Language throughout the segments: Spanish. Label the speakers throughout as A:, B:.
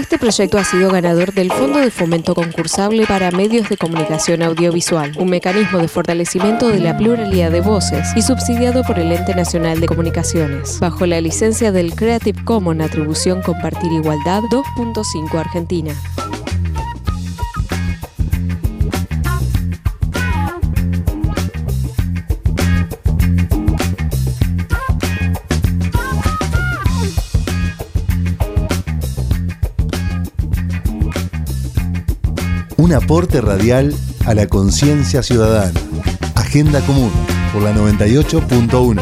A: Este proyecto ha sido ganador del Fondo de Fomento Concursable para Medios de Comunicación Audiovisual, un mecanismo de fortalecimiento de la pluralidad de voces y subsidiado por el Ente Nacional de Comunicaciones, bajo la licencia del Creative Commons Atribución Compartir Igualdad 2.5 Argentina.
B: Un aporte radial a la conciencia ciudadana. Agenda Común, por la 98.1.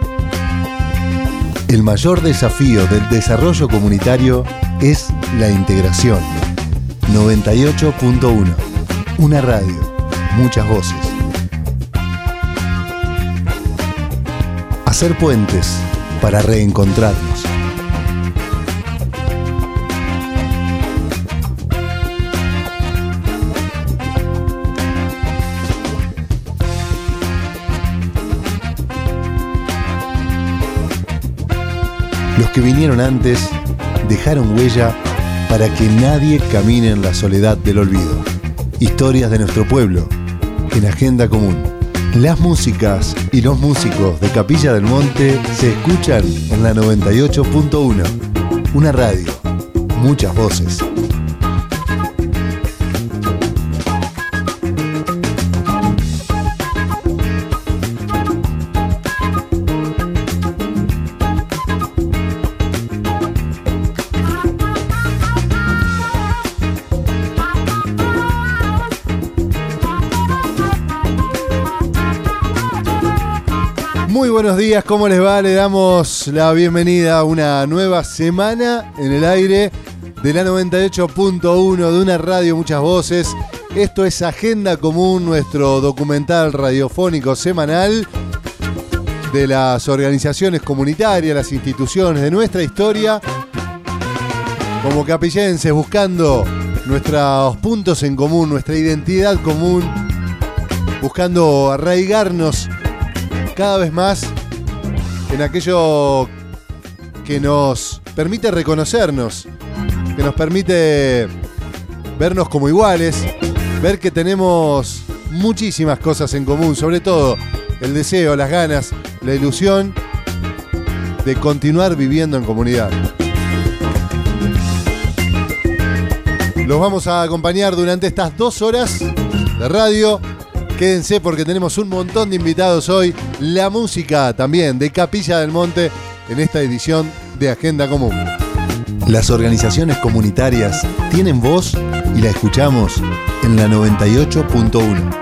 B: El mayor desafío del desarrollo comunitario es la integración. 98.1. Una radio, muchas voces. Hacer puentes para reencontrarnos. Los que vinieron antes dejaron huella para que nadie camine en la soledad del olvido. Historias de nuestro pueblo en Agenda Común. Las músicas y los músicos de Capilla del Monte se escuchan en la 98.1. Una radio, muchas voces. Muy buenos días, ¿cómo les va? Le damos la bienvenida a una nueva semana en el aire de la 98.1 de una radio, muchas voces. Esto es Agenda Común, nuestro documental radiofónico semanal de las organizaciones comunitarias, las instituciones de nuestra historia, como capillenses, buscando nuestros puntos en común, nuestra identidad común, buscando arraigarnos cada vez más en aquello que nos permite reconocernos, que nos permite vernos como iguales, ver que tenemos muchísimas cosas en común, sobre todo el deseo, las ganas, la ilusión de continuar viviendo en comunidad. Los vamos a acompañar durante estas 2 horas de radio. Quédense porque tenemos un montón de invitados hoy. La música también de Capilla del Monte en esta edición de Agenda Común. Las organizaciones comunitarias tienen voz y la escuchamos en la 98.1.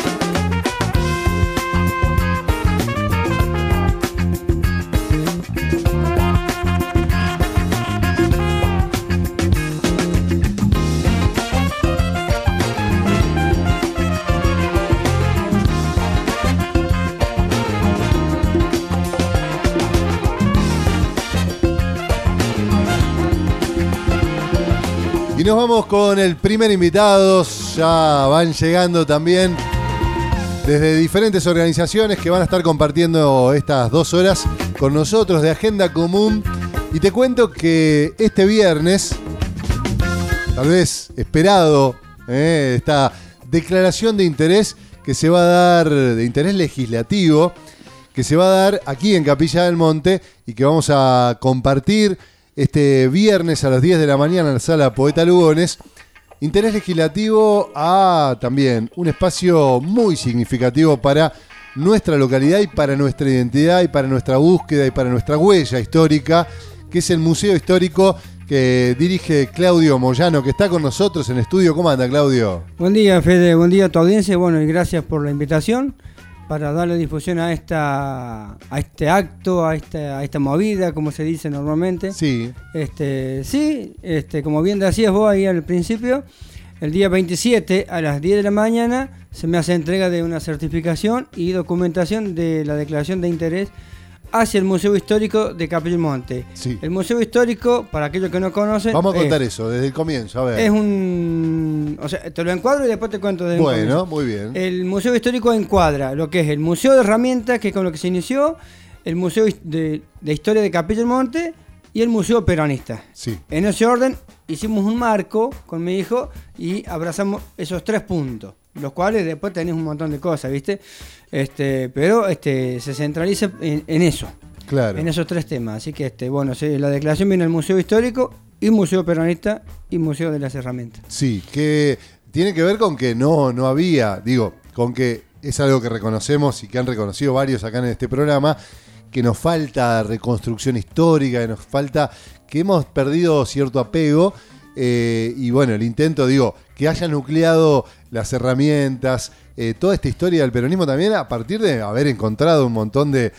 B: Y nos vamos con el primer invitado. Ya van llegando también desde diferentes organizaciones que van a estar compartiendo estas 2 horas con nosotros de Agenda Común. Y te cuento que este viernes, tal vez esperado, esta declaración de interés que se va a dar, de interés legislativo, que se va a dar aquí en Capilla del Monte y que vamos a compartir este viernes a las 10 de la mañana en la sala Poeta Lugones. Interés legislativo a también un espacio muy significativo para nuestra localidad y para nuestra identidad y para nuestra búsqueda y para nuestra huella histórica, que es el Museo Histórico que dirige Claudio Moyano, que está con nosotros en estudio. ¿Cómo anda, Claudio?
C: Buen día, Fede, buen día a tu audiencia. Bueno, y gracias por la invitación para darle difusión a este acto, a esta movida, como se dice normalmente.
B: Sí.
C: Como bien decías vos ahí al principio, el día 27 a las 10 de la mañana se me hace entrega de una certificación y documentación de la declaración de interés hacia el Museo Histórico de Capilla del Monte.
B: Sí.
C: El Museo Histórico, para aquellos que no conocen...
B: Vamos a contar eso desde el comienzo, a ver.
C: Es un... O sea, te lo encuadro y después te cuento de
B: Bueno, muy bien.
C: El Museo Histórico encuadra lo que es el Museo de Herramientas, que es con lo que se inició, el Museo de Historia de Capilla del Monte y el Museo Peronista.
B: Sí.
C: En ese orden hicimos un marco con mi hijo y abrazamos esos 3 puntos, los cuales después tenés un montón de cosas, ¿viste? Pero se centraliza en eso.
B: Claro.
C: En esos 3 temas. Así que, la declaración viene al Museo Histórico y Museo Peronista y Museo de las Herramientas.
B: Sí, que tiene que ver con que no había, con que es algo que reconocemos y que han reconocido varios acá en este programa, que nos falta reconstrucción histórica, que hemos perdido cierto apego, y bueno, el intento, que haya nucleado las herramientas, toda esta historia del peronismo también a partir de haber encontrado un montón de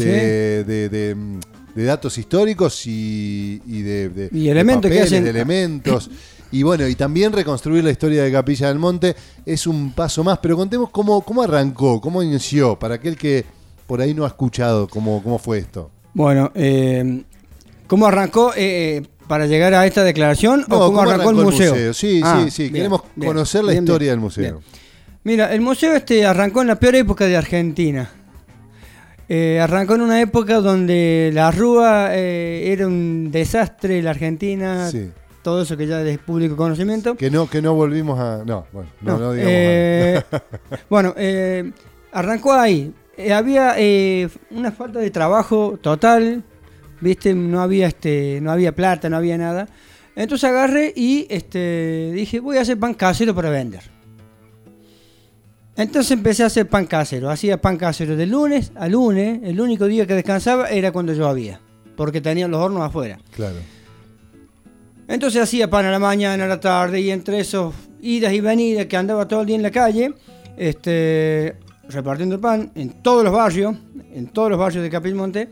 B: datos históricos y
C: elementos que hacen...
B: de elementos. Y bueno, y también reconstruir la historia de Capilla del Monte es un paso más, pero contemos cómo arrancó, cómo inició, para aquel que por ahí no ha escuchado cómo fue esto.
C: Bueno, ¿cómo arrancó para llegar a esta declaración o cómo arrancó el museo?
B: Sí, bien, queremos conocer la historia del museo. Bien.
C: Mira, el museo arrancó en la peor época de Argentina. Arrancó en una época donde la Rúa era un desastre en la Argentina. Sí. Todo eso que ya es público conocimiento.
B: Que no volvimos a... No digamos
C: Bueno, arrancó ahí. Había una falta de trabajo total, ¿viste? No había plata, no había nada. Entonces agarré y dije, voy a hacer pan casero para vender. Entonces empecé a hacer pan casero. Hacía pan casero de lunes a lunes. El único día que descansaba era cuando llovía, porque tenían los hornos afuera.
B: Claro.
C: Entonces hacía pan a la mañana, a la tarde, y entre esos idas y venidas que andaba todo el día en la calle, repartiendo el pan en todos los barrios de Capilla del Monte,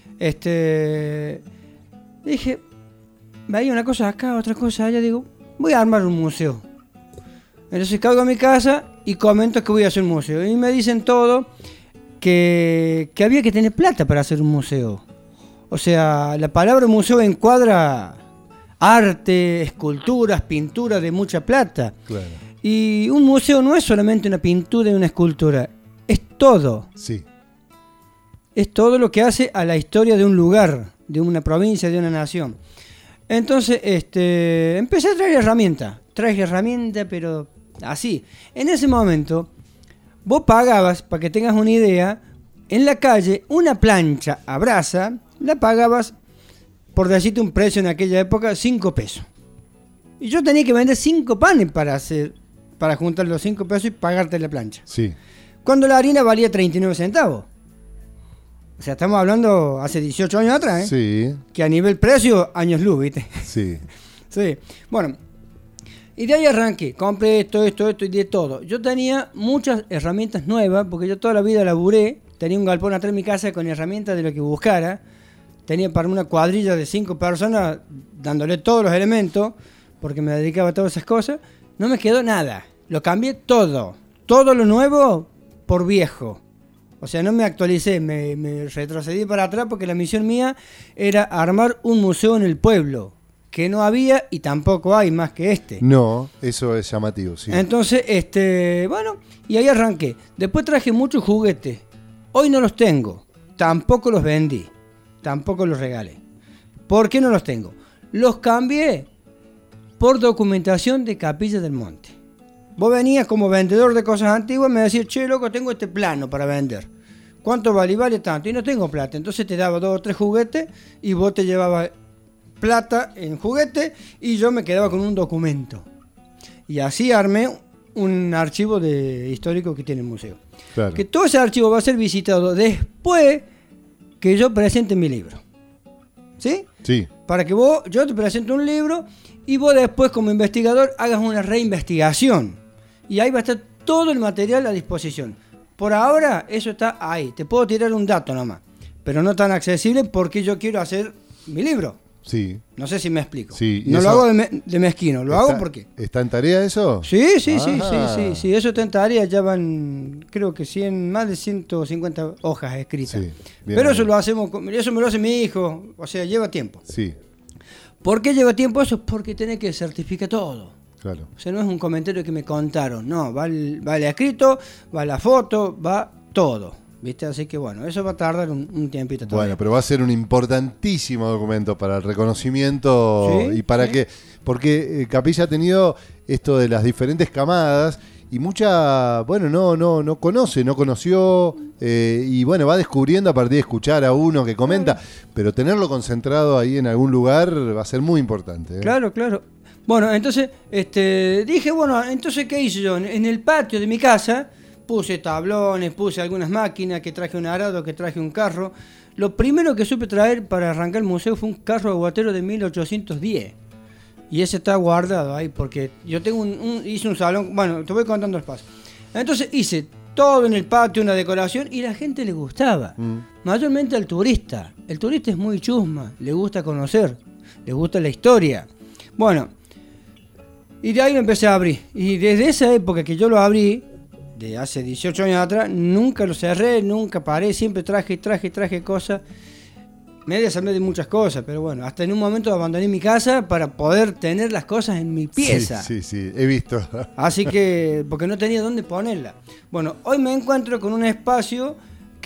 C: dije, veía una cosa acá, otra cosa allá, digo, voy a armar un museo. Entonces caigo a mi casa y comento que voy a hacer un museo. Y me dicen todo que había que tener plata para hacer un museo. O sea, la palabra museo encuadra arte, esculturas, pinturas de mucha plata.
B: Claro.
C: Y un museo no es solamente una pintura y una escultura, es todo.
B: Sí.
C: Es todo lo que hace a la historia de un lugar, de una provincia, de una nación. Entonces, empecé a traer herramientas, pero así. En ese momento, vos pagabas, para que tengas una idea, en la calle, una plancha a brasa, la pagabas, por decirte un precio en aquella época, 5 pesos. Y yo tenía que vender 5 panes para juntar los 5 pesos y pagarte la plancha.
B: Sí.
C: Cuando la harina valía 39 centavos. O sea, estamos hablando hace 18 años atrás, ¿eh?
B: Sí.
C: Que a nivel precio, años luz, ¿viste?
B: Sí.
C: Sí. Bueno, y de ahí arranqué. Compré esto y de todo. Yo tenía muchas herramientas nuevas, porque yo toda la vida laburé. Tenía un galpón atrás de mi casa con herramientas de lo que buscara. Tenía para una cuadrilla de 5 personas, dándole todos los elementos, porque me dedicaba a todas esas cosas. No me quedó nada. Lo cambié todo. Todo lo nuevo por viejo. O sea, no me actualicé, me retrocedí para atrás porque la misión mía era armar un museo en el pueblo, que no había y tampoco hay más que este.
B: No, eso es llamativo, sí.
C: Entonces, bueno, y ahí arranqué. Después traje muchos juguetes. Hoy no los tengo, tampoco los vendí, tampoco los regalé. ¿Por qué no los tengo? Los cambié por documentación de Capilla del Monte. Vos venías como vendedor de cosas antiguas, me decías, che, loco, tengo este plano para vender. ¿Cuánto vale? Y vale tanto. Y no tengo plata. Entonces te daba 2 o 3 juguetes y vos te llevabas plata en juguete y yo me quedaba con un documento. Y así armé un archivo histórico que tiene el museo.
B: Claro.
C: Que todo ese archivo va a ser visitado después que yo presente mi libro. ¿Sí?
B: Sí.
C: Para que yo te presente un libro y vos después como investigador hagas una reinvestigación. Y ahí va a estar todo el material a disposición. Por ahora eso está ahí. Te puedo tirar un dato nomás, pero no tan accesible porque yo quiero hacer mi libro.
B: Sí.
C: No sé si me explico.
B: Sí.
C: No lo hago de mezquino, lo hago porque...
B: ¿Está en tarea eso?
C: Sí, eso está en tarea. Ya van, creo que más de 150 hojas escritas. Sí, pero eso lo hacemos, eso me lo hace mi hijo. O sea, lleva tiempo.
B: Sí.
C: ¿Por qué lleva tiempo eso? Porque tenés que certificar todo.
B: Claro.
C: O sea, no es un comentario que me contaron. No, va el escrito, va la foto, va todo. ¿viste? Así que bueno, eso va a tardar un tiempito todavía.
B: Bueno, pero va a ser un importantísimo documento para el reconocimiento
C: Sí,
B: y para
C: sí.
B: que, porque Capilla ha tenido esto de las diferentes camadas y mucha, bueno, no conoció y bueno, va descubriendo a partir de escuchar a uno que comenta, pero tenerlo concentrado ahí en algún lugar va a ser muy importante.
C: Claro. Bueno, entonces dije, bueno, entonces ¿qué hice yo? En el patio de mi casa puse tablones, puse algunas máquinas, que traje un arado, que traje un carro. Lo primero que supe traer para arrancar el museo fue un carro aguatero de 1810. Y ese está guardado ahí porque yo tengo hice un salón, bueno, te voy contando el paso. Entonces hice todo en el patio, una decoración, y la gente le gustaba. Mayormente al turista. El turista es muy chusma, le gusta conocer, le gusta la historia. Bueno, y de ahí lo empecé a abrir. Y desde esa época que yo lo abrí, de hace 18 años atrás, nunca lo cerré, nunca paré, siempre traje cosas. Me desamé de muchas cosas, pero bueno, hasta en un momento abandoné mi casa para poder tener las cosas en mi pieza.
B: Sí, he visto.
C: Así que, porque no tenía dónde ponerla. Bueno, hoy me encuentro con un espacio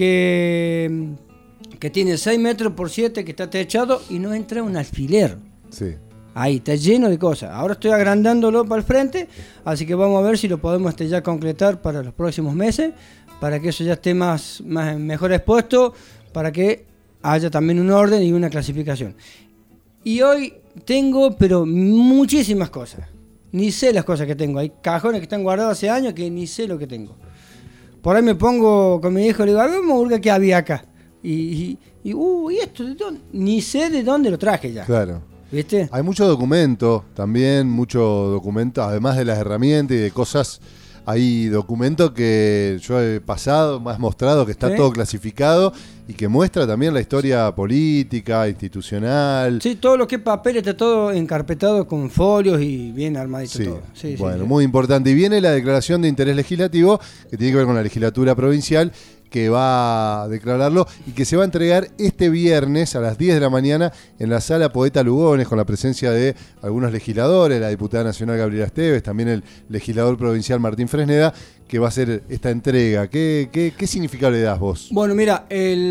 C: que tiene 6 metros por 7, que está techado y no entra un alfiler.
B: Sí.
C: Ahí, está lleno de cosas. Ahora estoy agrandándolo para el frente, así que vamos a ver si lo podemos ya concretar para los próximos meses, para que eso ya esté mejor expuesto, para que haya también un orden y una clasificación. Y hoy tengo, pero muchísimas cosas. Ni sé las cosas que tengo. Hay cajones que están guardados hace años que ni sé lo que tengo. Por ahí me pongo con mi hijo y le digo, a ver, vamos a ver qué había acá. ¿Y esto de dónde? Ni sé de dónde lo traje ya.
B: Claro.
C: ¿Viste?
B: Hay mucho documento también, además de las herramientas y de cosas. Hay documento que yo he pasado, me has mostrado que está todo clasificado y que muestra también la historia política, institucional.
C: Sí, todo lo que es papel está todo encarpetado con folios y bien armadito todo. Sí,
B: bueno, muy importante. Y viene la declaración de interés legislativo, que tiene que ver con la legislatura provincial, que va a declararlo y que se va a entregar este viernes a las 10 de la mañana en la sala Poeta Lugones, con la presencia de algunos legisladores, la diputada nacional Gabriela Esteves, también el legislador provincial Martín Fresneda, que va a hacer esta entrega. ¿Qué significado le das vos?
C: Bueno, mira,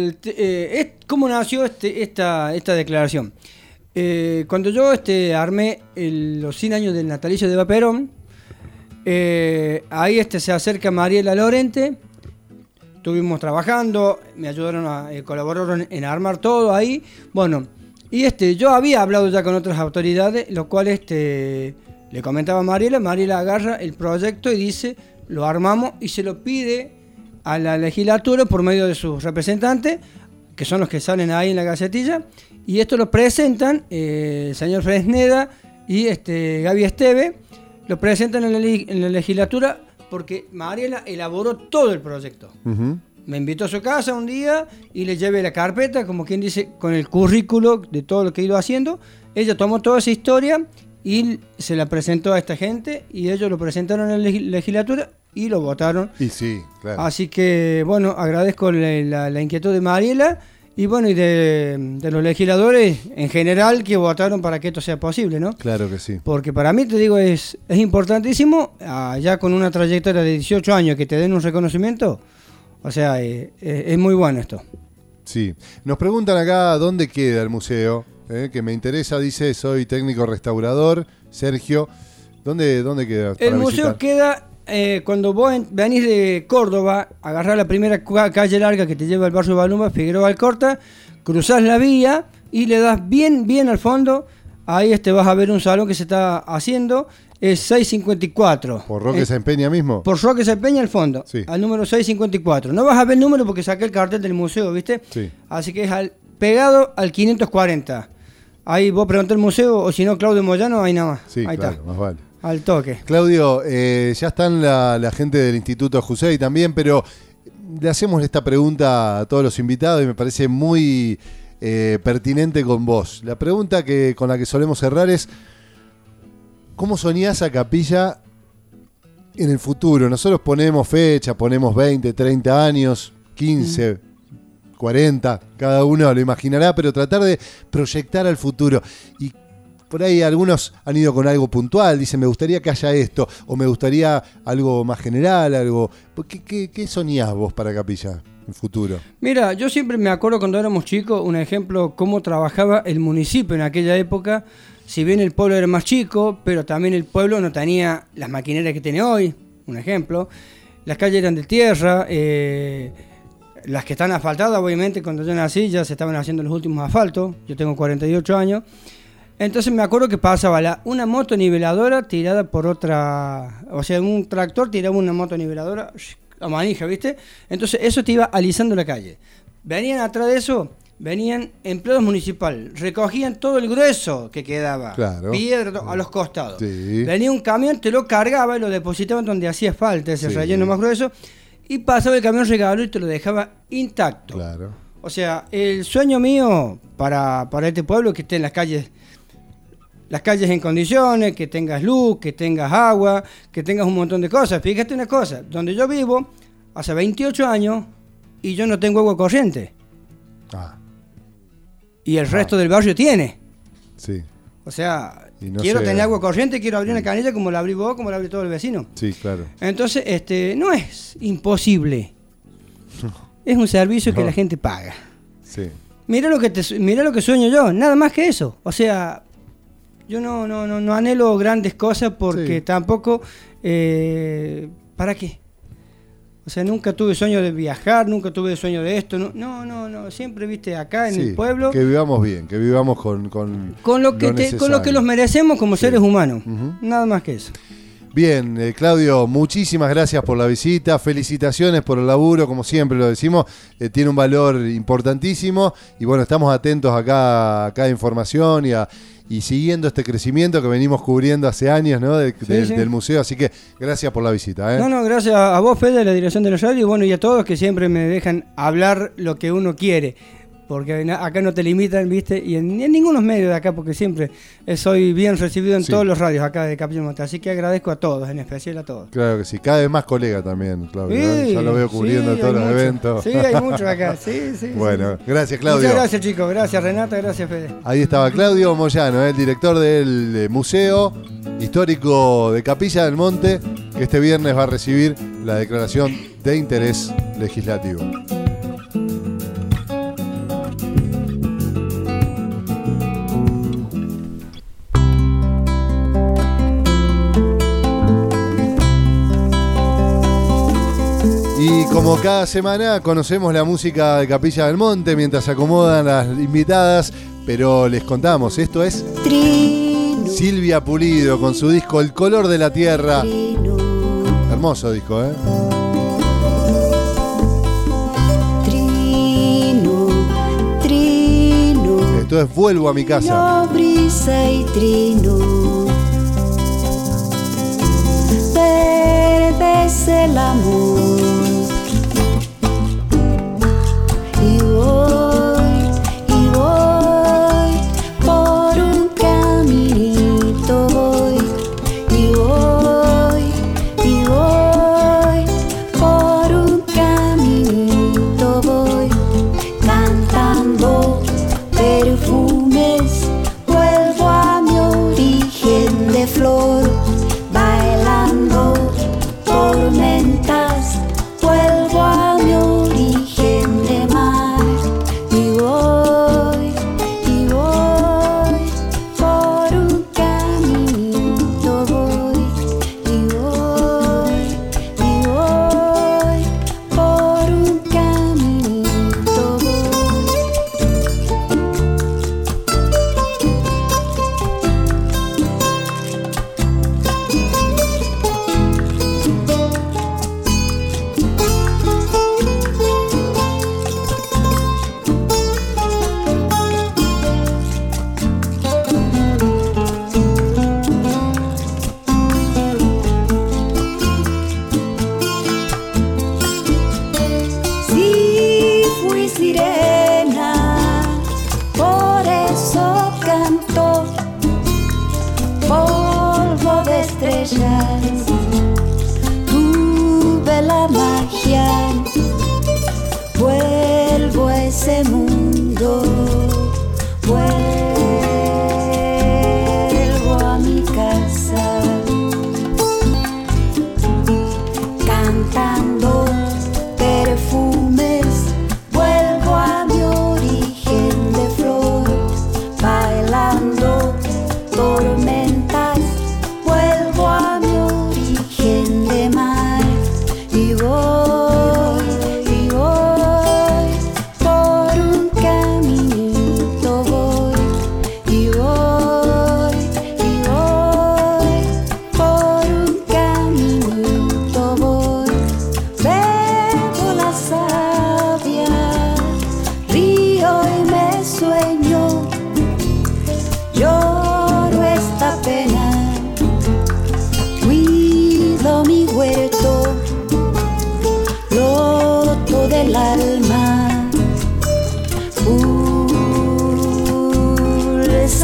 C: ¿cómo nació esta declaración? Cuando yo armé los 100 años del natalicio de Eva Perón, ahí se acerca Mariela Lorente. Estuvimos trabajando, me ayudaron colaboraron en armar todo ahí. Bueno, y yo había hablado ya con otras autoridades, lo cual le comentaba a Mariela. Mariela agarra el proyecto y dice, lo armamos, y se lo pide a la legislatura por medio de sus representantes, que son los que salen ahí en la gacetilla, y esto lo presentan el señor Fresneda y Gaby Esteve, lo presentan en la legislatura, porque Mariela elaboró todo el proyecto. Me invitó a su casa un día y le llevé la carpeta, como quien dice, con el currículo de todo lo que he ido haciendo. Ella tomó toda esa historia y se la presentó a esta gente, y ellos lo presentaron en la legislatura y lo votaron.
B: Y sí, claro.
C: Así que, bueno, agradezco la inquietud de Mariela y bueno, y de los legisladores en general que votaron para que esto sea posible, ¿no?
B: Claro que sí.
C: Porque para mí, te digo, es importantísimo, ya con una trayectoria de 18 años, que te den un reconocimiento. O sea, es muy bueno esto.
B: Sí. Nos preguntan acá dónde queda el museo, que me interesa, dice, soy técnico restaurador, Sergio. ¿Dónde queda?
C: El museo queda cuando vos venís de Córdoba, agarrás la primera calle larga que te lleva al barrio de Balumba, Figueroa Alcorta, cruzás la vía y le das bien al fondo. Ahí vas a ver un salón que se está haciendo. Es 654.
B: ¿Por Roque se empeña mismo?
C: Por Roque se empeña al fondo, sí. Al número 654. No vas a ver el número porque saqué el cartel del museo, ¿viste?
B: Sí.
C: Así que es pegado al 540. Ahí vos preguntás el museo, o si no, Claudio Moyano, ahí nada más.
B: Sí,
C: ahí
B: claro,
C: está.
B: Más vale.
C: Al toque.
B: Claudio, ya están la gente del Instituto Jusey también, pero le hacemos esta pregunta a todos los invitados y me parece muy pertinente con vos. La pregunta con la que solemos cerrar es: ¿cómo soñás a Capilla en el futuro? Nosotros ponemos fecha, ponemos 20, 30 años, 15, 40, cada uno lo imaginará, pero tratar de proyectar al futuro. Y por ahí algunos han ido con algo puntual, dicen, me gustaría que haya esto, o me gustaría algo más general, algo. ¿Qué soñás vos para Capilla? en futuro?
C: Mira, yo siempre me acuerdo cuando éramos chicos, un ejemplo, cómo trabajaba el municipio en aquella época. Si bien el pueblo era más chico, pero también el pueblo no tenía las maquinarias que tiene hoy, un ejemplo. Las calles eran de tierra, las que están asfaltadas, obviamente, cuando yo nací ya se estaban haciendo los últimos asfaltos. Yo tengo 48 años. Entonces me acuerdo que pasaba una motoniveladora tirada por otra, o sea, un tractor tiraba una motoniveladora a manija, ¿viste? Entonces eso te iba alisando la calle. Venían atrás de eso, venían empleados municipales, recogían todo el grueso que quedaba,
B: claro,
C: piedra a los costados.
B: Sí.
C: Venía un camión, te lo cargaba y lo depositaban donde hacía falta, ese relleno más grueso, y pasaba el camión regalo y te lo dejaba intacto.
B: Claro.
C: O sea, el sueño mío para este pueblo es que esté en las calles en condiciones, que tengas luz, que tengas agua, que tengas un montón de cosas. Fíjate una cosa, donde yo vivo, hace 28 años, y yo no tengo agua corriente. Y el resto del barrio tiene.
B: Sí.
C: O sea, quiero tener agua corriente, quiero abrir una canilla como la abrí vos, como la abrí todo el vecino.
B: Sí, claro.
C: Entonces, no es imposible. Es un servicio que la gente paga.
B: Sí.
C: Mirá lo que sueño yo, nada más que eso. O sea, yo no anhelo grandes cosas porque tampoco, ¿para qué? O sea, nunca tuve sueño de viajar, nunca tuve sueño de esto. No, siempre, viste, acá en el pueblo.
B: Que vivamos bien, que vivamos con
C: lo que los merecemos como seres humanos. Nada más que eso.
B: Bien, Claudio, muchísimas gracias por la visita, felicitaciones por el laburo, como siempre lo decimos, tiene un valor importantísimo y bueno, estamos atentos acá a cada información y siguiendo este crecimiento que venimos cubriendo hace años, ¿no? Del museo, así que gracias por la visita.
C: No, gracias a vos, Fede, de la dirección de la radio, y bueno, y a todos que siempre me dejan hablar lo que uno quiere. Porque acá no te limitan, ¿viste? Y en ningunos medios de acá, porque siempre soy bien recibido en todos los radios acá de Capilla del Monte. Así que agradezco a todos, en especial a todos.
B: Claro que sí, cada vez más colega también, Claudio. Sí, ya lo veo cubriendo todos los eventos.
C: Sí, hay muchos acá, sí.
B: Bueno, gracias, Claudio.
C: Muchas gracias, chicos. Gracias, Renata. Gracias, Fede.
B: Ahí estaba Claudio Moyano, el director del Museo Histórico de Capilla del Monte, que este viernes va a recibir la declaración de interés legislativo. Y como cada semana conocemos la música de Capilla del Monte mientras se acomodan las invitadas, pero les contamos, esto es Silvia Pulido con su disco El color de la tierra. Hermoso disco, ¿eh? Esto es Vuelvo a mi casa.
D: Brisa y trino, verde es el amor. Y voy por un caminito, voy por un caminito, voy cantando perfumes, vuelvo a mi origen de flor, bailando tormentas, vuelvo a mi origen de mar. Y voy por un caminito, voy por un caminito, sí fui sirena, por eso canto, polvo de estrellas, tuve la magia, vuelvo a ese mundo, vuelvo a mi casa, cantando perfumes,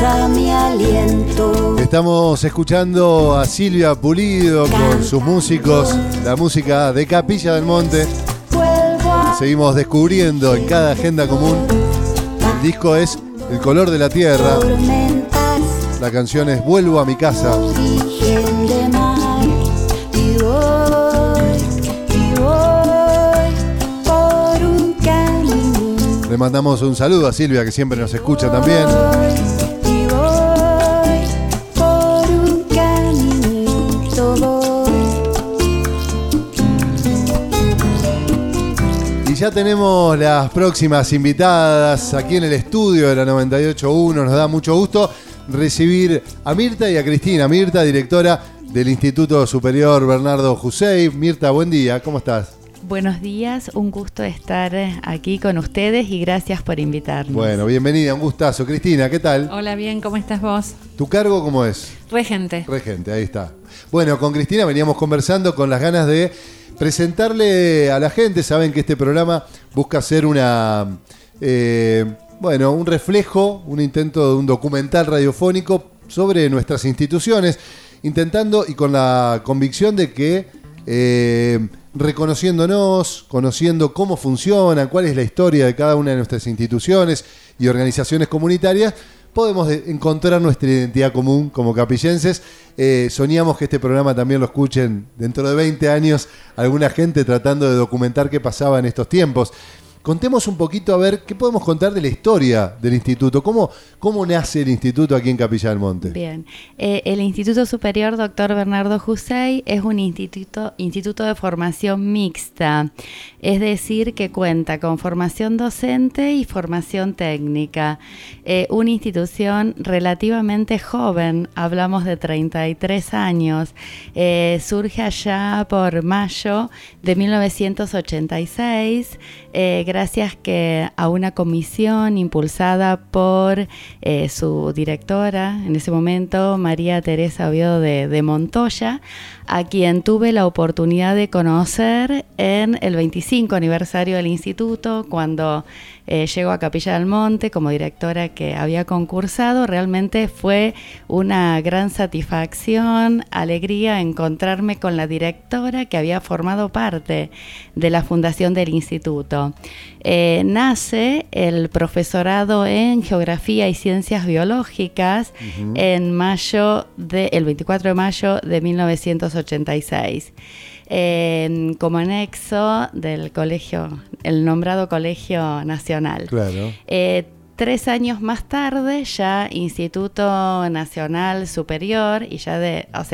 D: impulsa mi aliento.
B: Estamos escuchando a Silvia Pulido con sus músicos, la música de Capilla del Monte. Seguimos descubriendo en cada agenda común. El disco es El color de la tierra. La canción es Vuelvo a mi casa.
D: Origen de mar, y voy por un camino.
B: Le mandamos un saludo a Silvia, que siempre nos escucha también.
D: Y voy por un caminito, voy.
B: Y ya tenemos las próximas invitadas aquí en el estudio de la 98.1. Nos da mucho gusto recibir a Mirta y a Cristina. Mirta, directora del Instituto Superior Bernardo Hussein. Mirta, buen día, ¿cómo estás?
E: Buenos días, un gusto estar aquí con ustedes y gracias por invitarnos.
B: Bueno, bienvenida, un gustazo. Cristina, ¿qué tal?
F: Hola, bien, ¿cómo estás vos?
B: ¿Tu cargo cómo es?
F: Regente.
B: Regente, ahí está. Bueno, con Cristina veníamos conversando con las ganas de presentarle a la gente. Saben que este programa busca ser un reflejo, un intento de un documental radiofónico sobre nuestras instituciones, intentando y con la convicción de que reconociéndonos, conociendo cómo funcionan, cuál es la historia de cada una de nuestras instituciones y organizaciones comunitarias, podemos encontrar nuestra identidad común como capillenses. Soñamos que este programa también lo escuchen dentro de 20 años alguna gente tratando de documentar qué pasaba en estos tiempos. Contemos un poquito a ver qué podemos contar de la historia del instituto. ¿Cómo nace el instituto aquí en Capilla del Monte?
E: Bien, el Instituto Superior Dr. Bernardo Hussein es un instituto de formación mixta, es decir, que cuenta con formación docente y formación técnica. Una institución relativamente joven, hablamos de 33 años, surge allá por mayo de 1986, gracias a una comisión impulsada por su directora, en ese momento, María Teresa Oviedo de Montoya, a quien tuve la oportunidad de conocer en el 25 aniversario del instituto, cuando llegó a Capilla del Monte como directora que había concursado. Realmente fue una gran satisfacción, alegría encontrarme con la directora que había formado parte de la fundación del instituto. Nace el profesorado en Geografía y Ciencias Biológicas el 24 de mayo de 1986. Como anexo del colegio, el nombrado Colegio Nacional.
B: Claro.
E: 3 años más tarde, ya Instituto Nacional Superior, y ya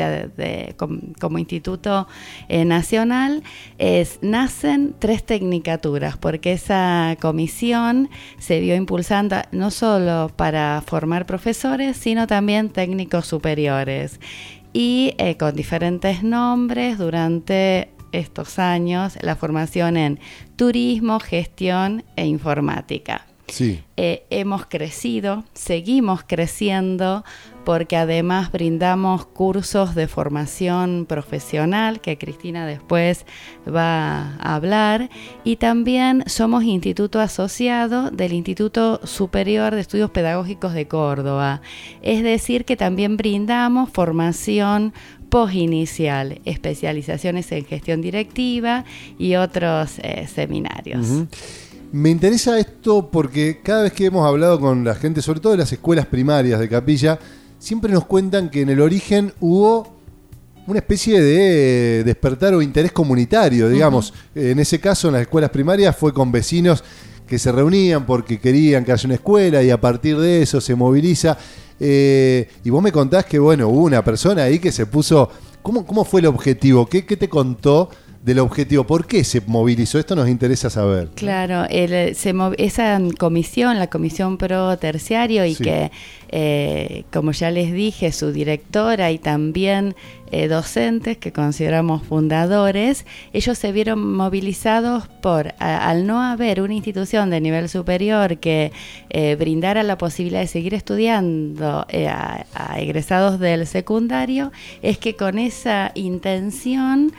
E: como Instituto Nacional, nacen 3 tecnicaturas, porque esa comisión se vio impulsando no solo para formar profesores, sino también técnicos superiores. Y con diferentes nombres durante estos años, la formación en turismo, gestión e informática.
B: Sí.
E: Hemos crecido, seguimos creciendo, porque además brindamos cursos de formación profesional, que Cristina después va a hablar, y también somos instituto asociado del Instituto Superior de Estudios Pedagógicos de Córdoba. Es decir, que también brindamos formación postinicial, especializaciones en gestión directiva y otros seminarios.
B: Uh-huh. Me interesa esto porque cada vez que hemos hablado con la gente, sobre todo de las escuelas primarias de Capilla, siempre nos cuentan que en el origen hubo una especie de despertar o interés comunitario, digamos. En ese caso, en las escuelas primarias fue con vecinos que se reunían porque querían que haya una escuela, y a partir de eso se moviliza. Y vos me contás que, bueno, hubo una persona ahí que se puso... ¿Cómo fue el objetivo? ¿Qué te contó del objetivo? ¿Por qué se movilizó? Esto nos interesa saber.
E: Claro, esa comisión, la Comisión Pro Terciario, y sí, que, como ya les dije, su directora y también docentes que consideramos fundadores. Ellos se vieron movilizados al no haber una institución de nivel superior que brindara la posibilidad de seguir estudiando a egresados del secundario, es que con esa intención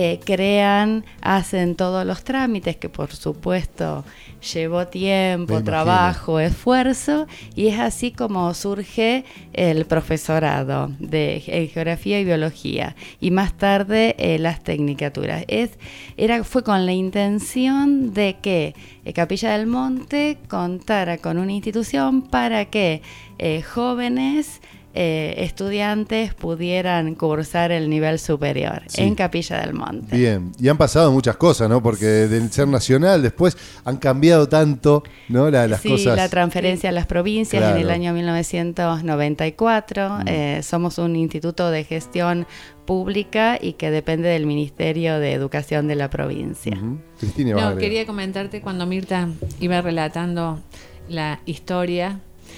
E: hacen todos los trámites, que por supuesto llevó tiempo, trabajo, esfuerzo, y es así como surge el profesorado de geografía y biología, y más tarde las tecnicaturas. Fue con la intención de que Capilla del Monte contara con una institución para que jóvenes estudiantes pudieran cursar el nivel superior en Capilla del Monte.
B: Bien, y han pasado muchas cosas, ¿no? Porque del ser nacional después han cambiado tanto, ¿no? Las cosas. La
E: transferencia a las provincias en el año 1994. Somos un instituto de gestión pública y que depende del Ministerio de Educación de la provincia.
B: Cristina,
F: quería comentarte cuando Mirta iba relatando la historia,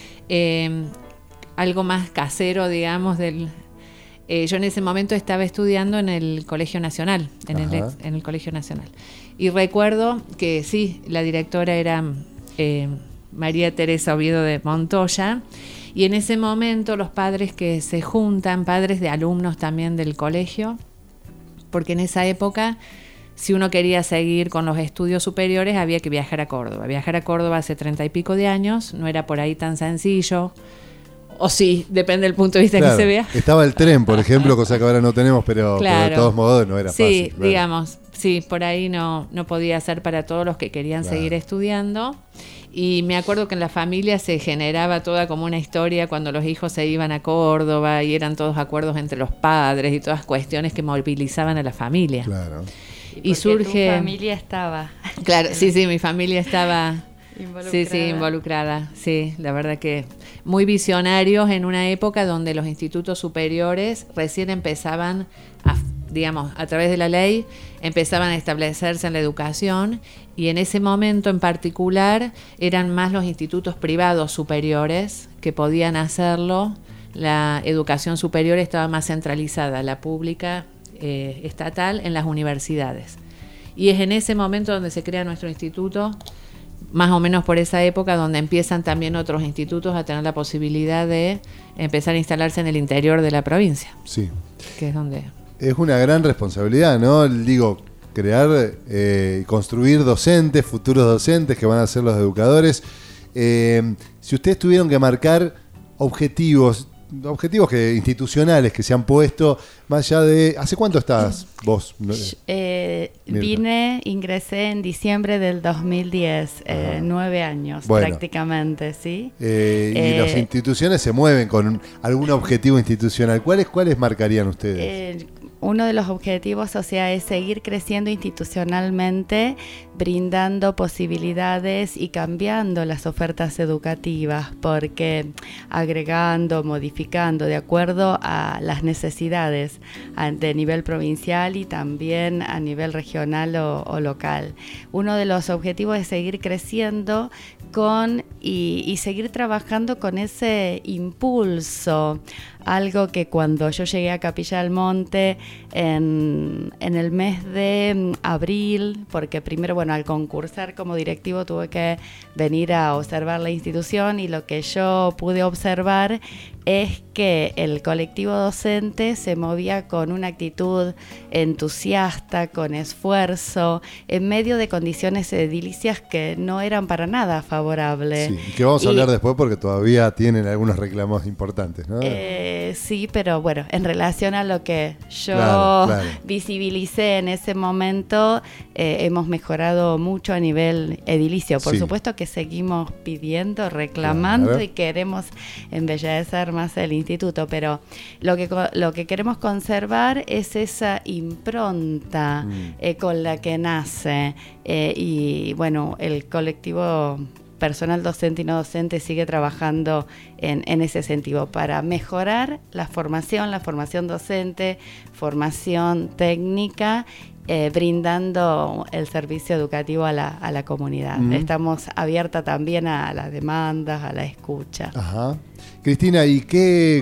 F: algo más casero, digamos, yo en ese momento estaba estudiando en el Colegio Nacional, en el Colegio Nacional. Y recuerdo que sí, la directora era María Teresa Oviedo de Montoya, y en ese momento los padres que se juntan, padres de alumnos también del colegio, porque en esa época, si uno quería seguir con los estudios superiores, había que viajar a Córdoba. Viajar a Córdoba hace 30 y pico de años, no era por ahí tan sencillo. O sí, depende del punto de vista que se vea.
B: Estaba el tren, por ejemplo, cosa que ahora no tenemos, pero de todos modos no era fácil.
F: Sí, digamos, por ahí no podía ser para todos los que querían seguir estudiando. Y me acuerdo que en la familia se generaba toda como una historia cuando los hijos se iban a Córdoba y eran todos acuerdos entre los padres y todas cuestiones que movilizaban a la familia.
B: Claro.
E: Y surge... Tu familia estaba...
F: Claro, sí, mi familia estaba... involucrada. Sí, la verdad que muy visionarios en una época donde los institutos superiores recién empezaban a través de la ley, empezaban a establecerse en la educación, y en ese momento en particular eran más los institutos privados superiores que podían hacerlo. La educación superior estaba más centralizada, la pública estatal en las universidades. Y es en ese momento donde se crea nuestro instituto, más o menos por esa época, donde empiezan también otros institutos a tener la posibilidad de empezar a instalarse en el interior de la provincia. Sí. Que es donde...
B: Es una gran responsabilidad, ¿no? Digo, crear y construir docentes, futuros docentes que van a ser los educadores. Si ustedes tuvieron que marcar objetivos institucionales que se han puesto, más allá de... ¿Hace cuánto estás vos?
E: Ingresé en diciembre del 2010, 9 años prácticamente, ¿sí?
B: Y las instituciones se mueven con algún objetivo institucional. ¿Cuáles marcarían ustedes?
E: Uno de los objetivos, es seguir creciendo institucionalmente, brindando posibilidades y cambiando las ofertas educativas, porque agregando, modificando de acuerdo a las necesidades de nivel provincial y también a nivel regional o local. Uno de los objetivos es seguir creciendo y seguir trabajando con ese impulso, algo que cuando yo llegué a Capilla del Monte en el mes de abril, porque primero, al concursar como directivo tuve que venir a observar la institución, y lo que yo pude observar es que el colectivo docente se movía con una actitud entusiasta, con esfuerzo, en medio de condiciones edilicias que no eran para nada favorables.
B: Sí, y que vamos a hablar después porque todavía tienen algunos reclamos importantes, ¿no?
E: Sí, pero en relación a lo que yo visibilicé en ese momento, hemos mejorado mucho a nivel edilicio. Por supuesto que seguimos pidiendo, reclamando y queremos embellecer más el instituto, pero lo que queremos conservar es esa impronta con la que nace, y el colectivo personal docente y no docente sigue trabajando en ese sentido para mejorar la formación docente, formación técnica, brindando el servicio educativo a la comunidad. Estamos abiertas también a las demandas, a la escucha.
B: Ajá. Cristina, ¿y qué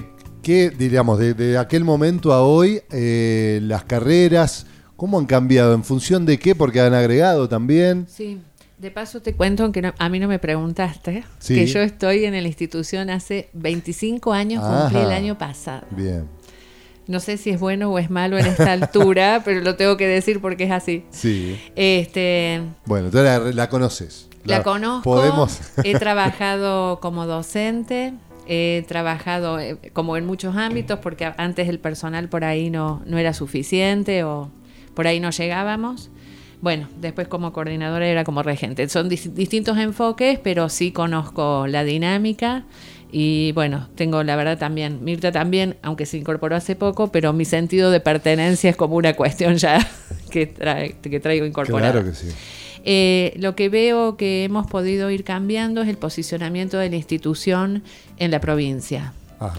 B: ¿Qué, diríamos, de aquel momento a hoy, las carreras, cómo han cambiado? ¿En función de qué? Porque han agregado también.
F: Sí, de paso te cuento, aunque a mí no me preguntaste,
B: sí,
F: que yo estoy en la institución hace 25 años, cumplí el año pasado.
B: Bien.
F: No sé si es bueno o es malo en esta altura, pero lo tengo que decir porque es así.
B: Sí.
F: Bueno,
B: tú la conoces.
F: La conozco.
B: Podemos.
F: He trabajado como docente. He trabajado como en muchos ámbitos porque antes el personal por ahí no era suficiente o por ahí no llegábamos. Bueno, después como coordinadora era como regente. Son distintos enfoques, pero sí conozco la dinámica y bueno, tengo la verdad también, Mirta también, aunque se incorporó hace poco, pero mi sentido de pertenencia es como una cuestión ya que traigo incorporada.
B: Claro que sí.
F: Lo que veo que hemos podido ir cambiando es el posicionamiento de la institución en la provincia.
B: Ajá.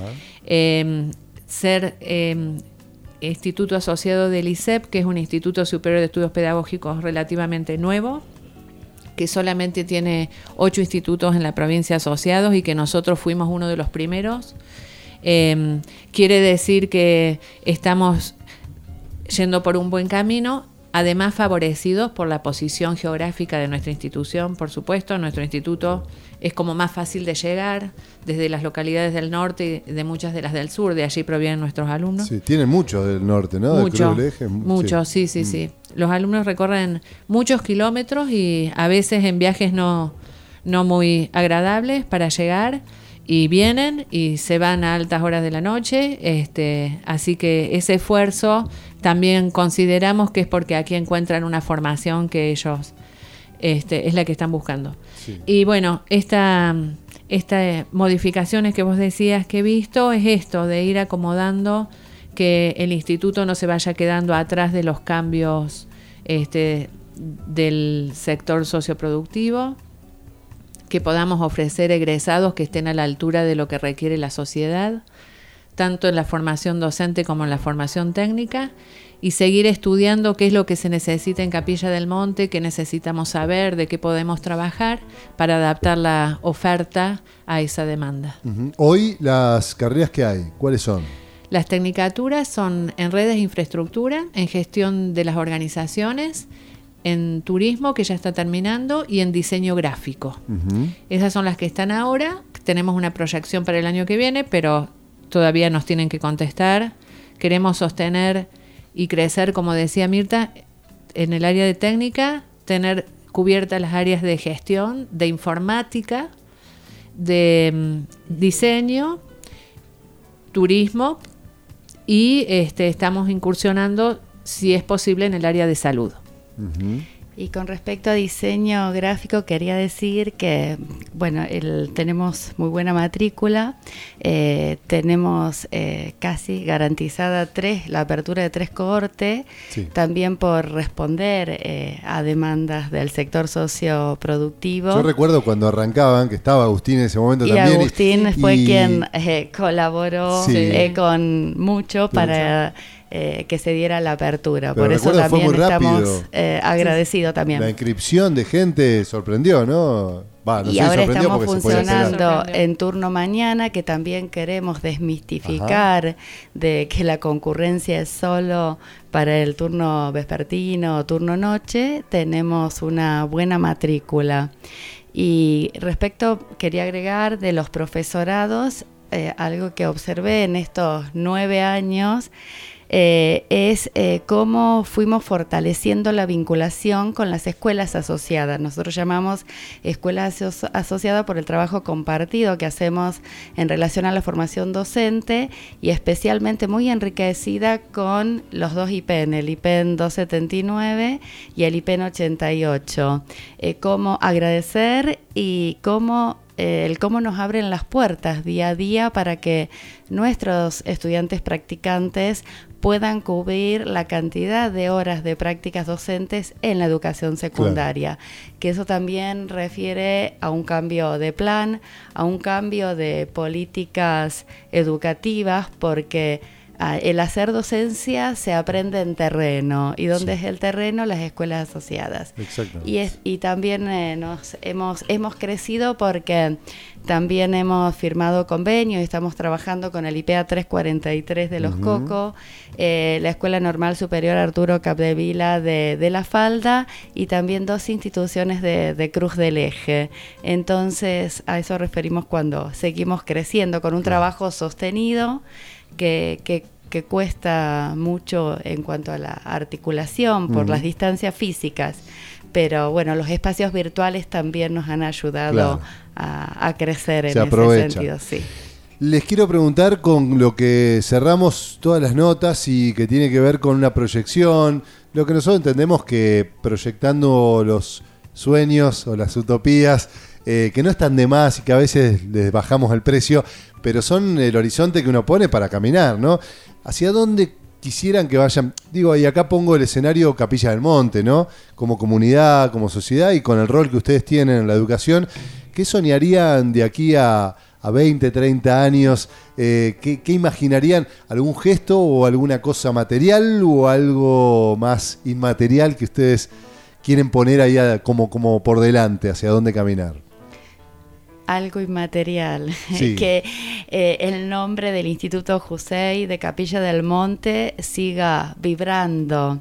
F: Ser instituto asociado del ISEP, que es un instituto superior de estudios pedagógicos relativamente nuevo, que solamente tiene 8 institutos en la provincia asociados y que nosotros fuimos uno de los primeros. Quiere decir que estamos yendo por un buen camino. Además, favorecidos por la posición geográfica de nuestra institución, por supuesto. Nuestro instituto es como más fácil de llegar desde las localidades del norte y de muchas de las del sur. De allí provienen nuestros alumnos.
B: Sí, tienen muchos del norte, ¿no?
F: Muchos, sí. Los alumnos recorren muchos kilómetros y a veces en viajes no muy agradables para llegar. Y vienen y se van a altas horas de la noche, así que ese esfuerzo también consideramos que es porque aquí encuentran una formación que ellos es la que están buscando. Sí. Y bueno, estas modificaciones que vos decías que he visto es esto, de ir acomodando que el instituto no se vaya quedando atrás de los cambios del sector socioproductivo, que podamos ofrecer egresados que estén a la altura de lo que requiere la sociedad, tanto en la formación docente como en la formación técnica, y seguir estudiando qué es lo que se necesita en Capilla del Monte, qué necesitamos saber, de qué podemos trabajar para adaptar la oferta a esa demanda.
B: Uh-huh. Hoy, las carreras que hay, ¿cuáles son?
F: Las tecnicaturas son en redes de infraestructura, en gestión de las organizaciones, en turismo, que ya está terminando, y en diseño gráfico. Uh-huh. Esas son las que están ahora. Tenemos una proyección para el año que viene, pero todavía nos tienen que contestar. Queremos sostener y crecer, como decía Mirta, en el área de técnica, tener cubiertas las áreas de gestión, de informática, de diseño, turismo, y estamos incursionando, si es posible, en el área de salud.
B: Uh-huh.
E: Y con respecto a diseño gráfico, quería decir que, bueno, tenemos muy buena matrícula, tenemos casi garantizada la apertura de 3 cohortes, sí, también por responder a demandas del sector socioproductivo.
B: Yo recuerdo cuando arrancaban, que estaba Agustín en ese momento
E: y
B: también.
E: Agustín fue quien colaboró con mucho para que se diera la apertura.
B: Pero
E: por eso también estamos agradecidos también.
B: La inscripción de gente sorprendió, ¿no?
E: Y ahora estamos funcionando en turno mañana, que también queremos desmistificar de que la concurrencia es solo para el turno vespertino o turno noche. Tenemos una buena matrícula. Y quería agregar de los profesorados, algo que observé en estos 9 años, es cómo fuimos fortaleciendo la vinculación con las escuelas asociadas. Nosotros llamamos escuelas asociadas por el trabajo compartido que hacemos en relación a la formación docente, y especialmente muy enriquecida con los 2 IPEN, el IPEN 279 y el IPEN 88. Cómo agradecer y cómo nos abren las puertas día a día para que nuestros estudiantes practicantes puedan cubrir la cantidad de horas de prácticas docentes en la educación secundaria. Claro. Que eso también refiere a un cambio de plan, a un cambio de políticas educativas, porque el hacer docencia se aprende en terreno, y donde es el terreno, las escuelas asociadas. Y también hemos crecido porque también hemos firmado convenios y estamos trabajando con el IPEA 343 de Los Cocos, la Escuela Normal Superior Arturo Capdevila de La Falda, y también 2 instituciones de Cruz del Eje. Entonces, a eso referimos cuando seguimos creciendo con un trabajo sostenido que cuesta mucho en cuanto a la articulación por las distancias físicas, pero bueno, los espacios virtuales también nos han ayudado a crecer en ese sentido. Sí.
B: Les quiero preguntar, con lo que cerramos todas las notas y que tiene que ver con una proyección, lo que nosotros entendemos que proyectando los sueños o las utopías, que no están de más y que a veces les bajamos el precio, pero son el horizonte que uno pone para caminar, ¿no? ¿Hacia dónde quisieran que vayan? Digo, y acá pongo el escenario Capilla del Monte, ¿no? Como comunidad, como sociedad, y con el rol que ustedes tienen en la educación, ¿qué soñarían de aquí a 20, 30 años? ¿Qué imaginarían? ¿Algún gesto o alguna cosa material o algo más inmaterial que ustedes quieren poner ahí como por delante, hacia dónde caminar?
E: Algo inmaterial,
B: sí.
E: Que el nombre del Instituto Jusey de Capilla del Monte siga vibrando,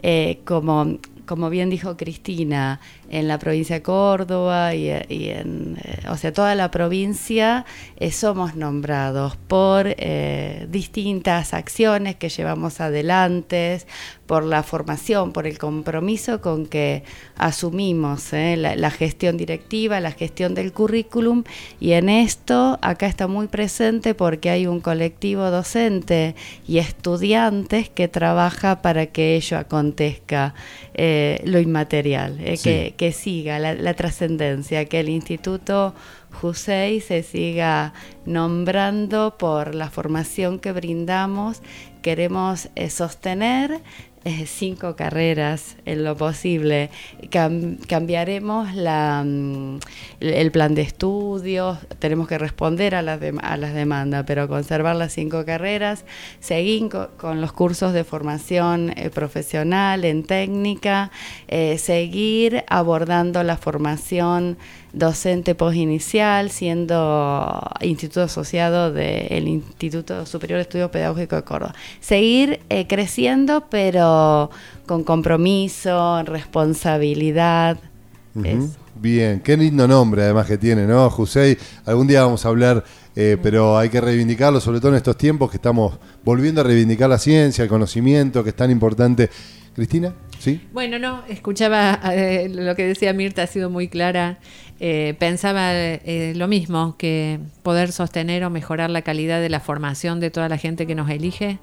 E: como bien dijo Cristina, en la provincia de Córdoba y en toda la provincia somos nombrados por distintas acciones que llevamos adelante, por la formación, por el compromiso con que asumimos la gestión directiva, la gestión del currículum, y en esto acá está muy presente porque hay un colectivo docente y estudiantes que trabaja para que ello acontezca, lo inmaterial,
B: sí.
E: Que siga la trascendencia, que el Instituto Jusey se siga nombrando por la formación que brindamos. Queremos sostener 5 carreras en lo posible. Cambiaremos el plan de estudios, tenemos que responder a las demandas, pero conservar las 5 carreras, seguir con los cursos de formación profesional en técnica, seguir abordando la formación docente postinicial, siendo instituto asociado del Instituto Superior de Estudios Pedagógicos de Córdoba. Seguir creciendo, pero con compromiso, responsabilidad.
B: Bien, qué lindo nombre además que tiene, ¿no? Jusey, algún día vamos a hablar, pero hay que reivindicarlo, sobre todo en estos tiempos que estamos volviendo a reivindicar la ciencia, el conocimiento, que es tan importante. Cristina, ¿sí?
F: Bueno, no, escuchaba lo que decía Mirta, ha sido muy clara. Pensaba lo mismo, que poder sostener o mejorar la calidad de la formación de toda la gente que nos elige,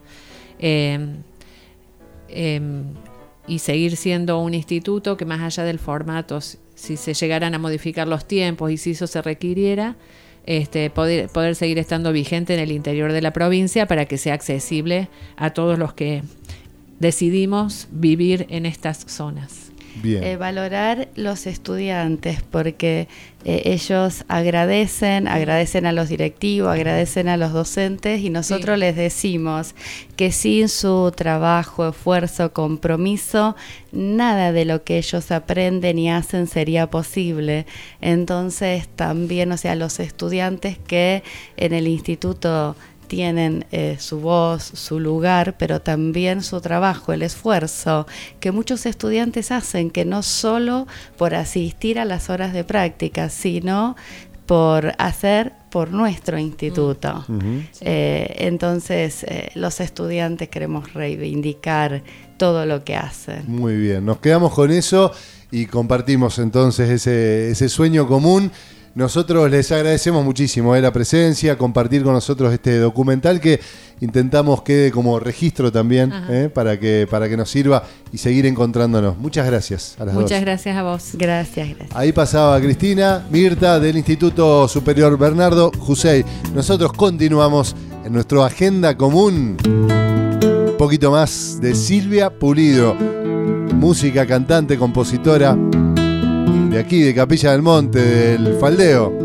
F: y seguir siendo un instituto que, más allá del formato, si se llegaran a modificar los tiempos y si eso se requiriera, poder seguir estando vigente en el interior de la provincia para que sea accesible a todos los que decidimos vivir en estas zonas.
B: Bien.
E: Valorar los estudiantes, porque ellos agradecen a los directivos, agradecen a los docentes, y nosotros les decimos que sin su trabajo, esfuerzo, compromiso, nada de lo que ellos aprenden y hacen sería posible. Entonces también, los estudiantes que en el instituto tienen su voz, su lugar, pero también su trabajo, el esfuerzo que muchos estudiantes hacen, que no solo por asistir a las horas de práctica, sino por hacer por nuestro instituto. Entonces, los estudiantes queremos reivindicar todo lo que hacen.
B: Muy bien, nos quedamos con eso y compartimos entonces ese sueño común. Nosotros les agradecemos muchísimo la presencia, compartir con nosotros este documental que intentamos quede como registro también, para que nos sirva y seguir encontrándonos. Muchas gracias a las dos.
F: Muchas gracias a vos.
E: Gracias.
B: Ahí pasaba Cristina Mirta del Instituto Superior Bernardo Jusey. Nosotros continuamos en nuestra agenda común. Un poquito más de Silvia Pulido, música, cantante, compositora de aquí, de Capilla del Monte, del Faldeo.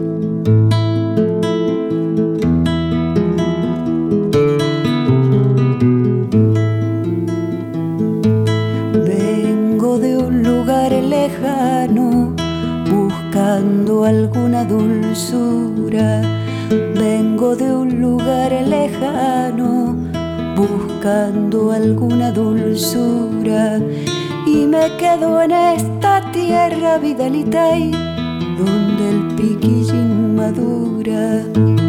D: vengo de un lugar lejano, buscando alguna dulzura, y me quedo en esta tierra Vidalitay, donde el piquillín madura.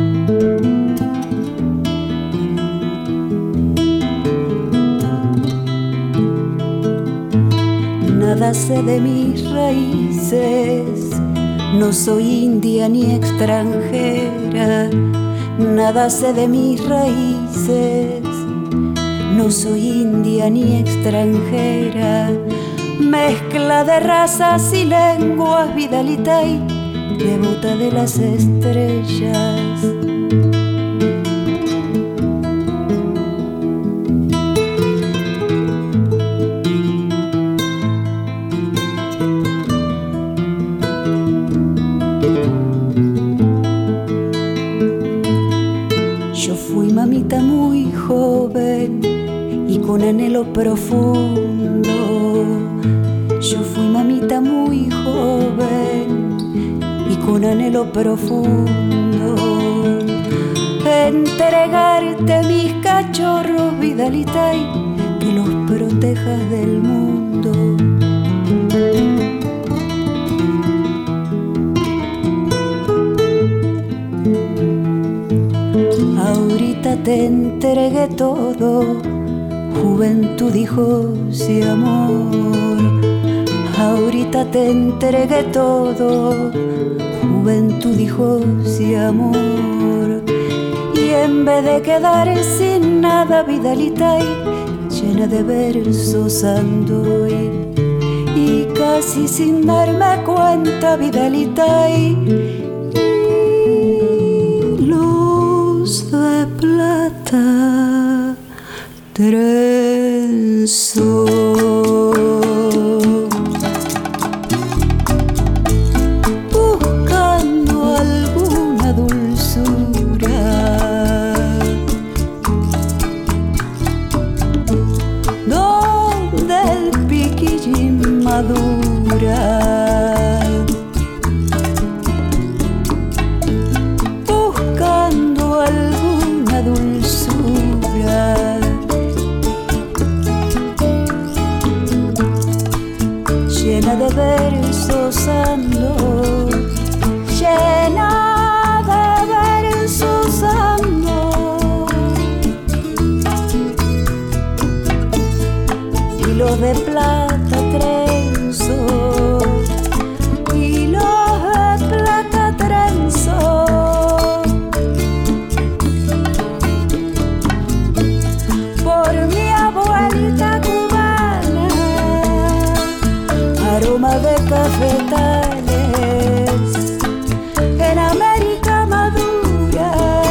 D: Nada sé de mis raíces, no soy india ni extranjera. Nada sé de mis raíces, no soy india ni extranjera. Mezcla de razas y lenguas, Vidalitay, devota de las estrellas. Yo fui mamita muy joven y con anhelo profundo. Yo fui mamita muy joven y con anhelo profundo. Entregarte mis cachorros, Vidalitay, que los protejas del mundo. Ahorita te entregué todo, juventud, hijos y amor. Ahorita te entregué todo, juventud, hijos y amor. Y en vez de quedar sin nada, Vidalitay, llena de versos ando y casi sin darme cuenta, Vidalitay, luz de plata trenzo. Buscando alguna dulzura, donde el piquillín madura. Buscando alguna dulzura, llena de versos ando, llena de versos ando. Hilos de plata trenzo, hilos de plata trenzo. Por mi abuelita cubana, aroma de cafetales, en América madura.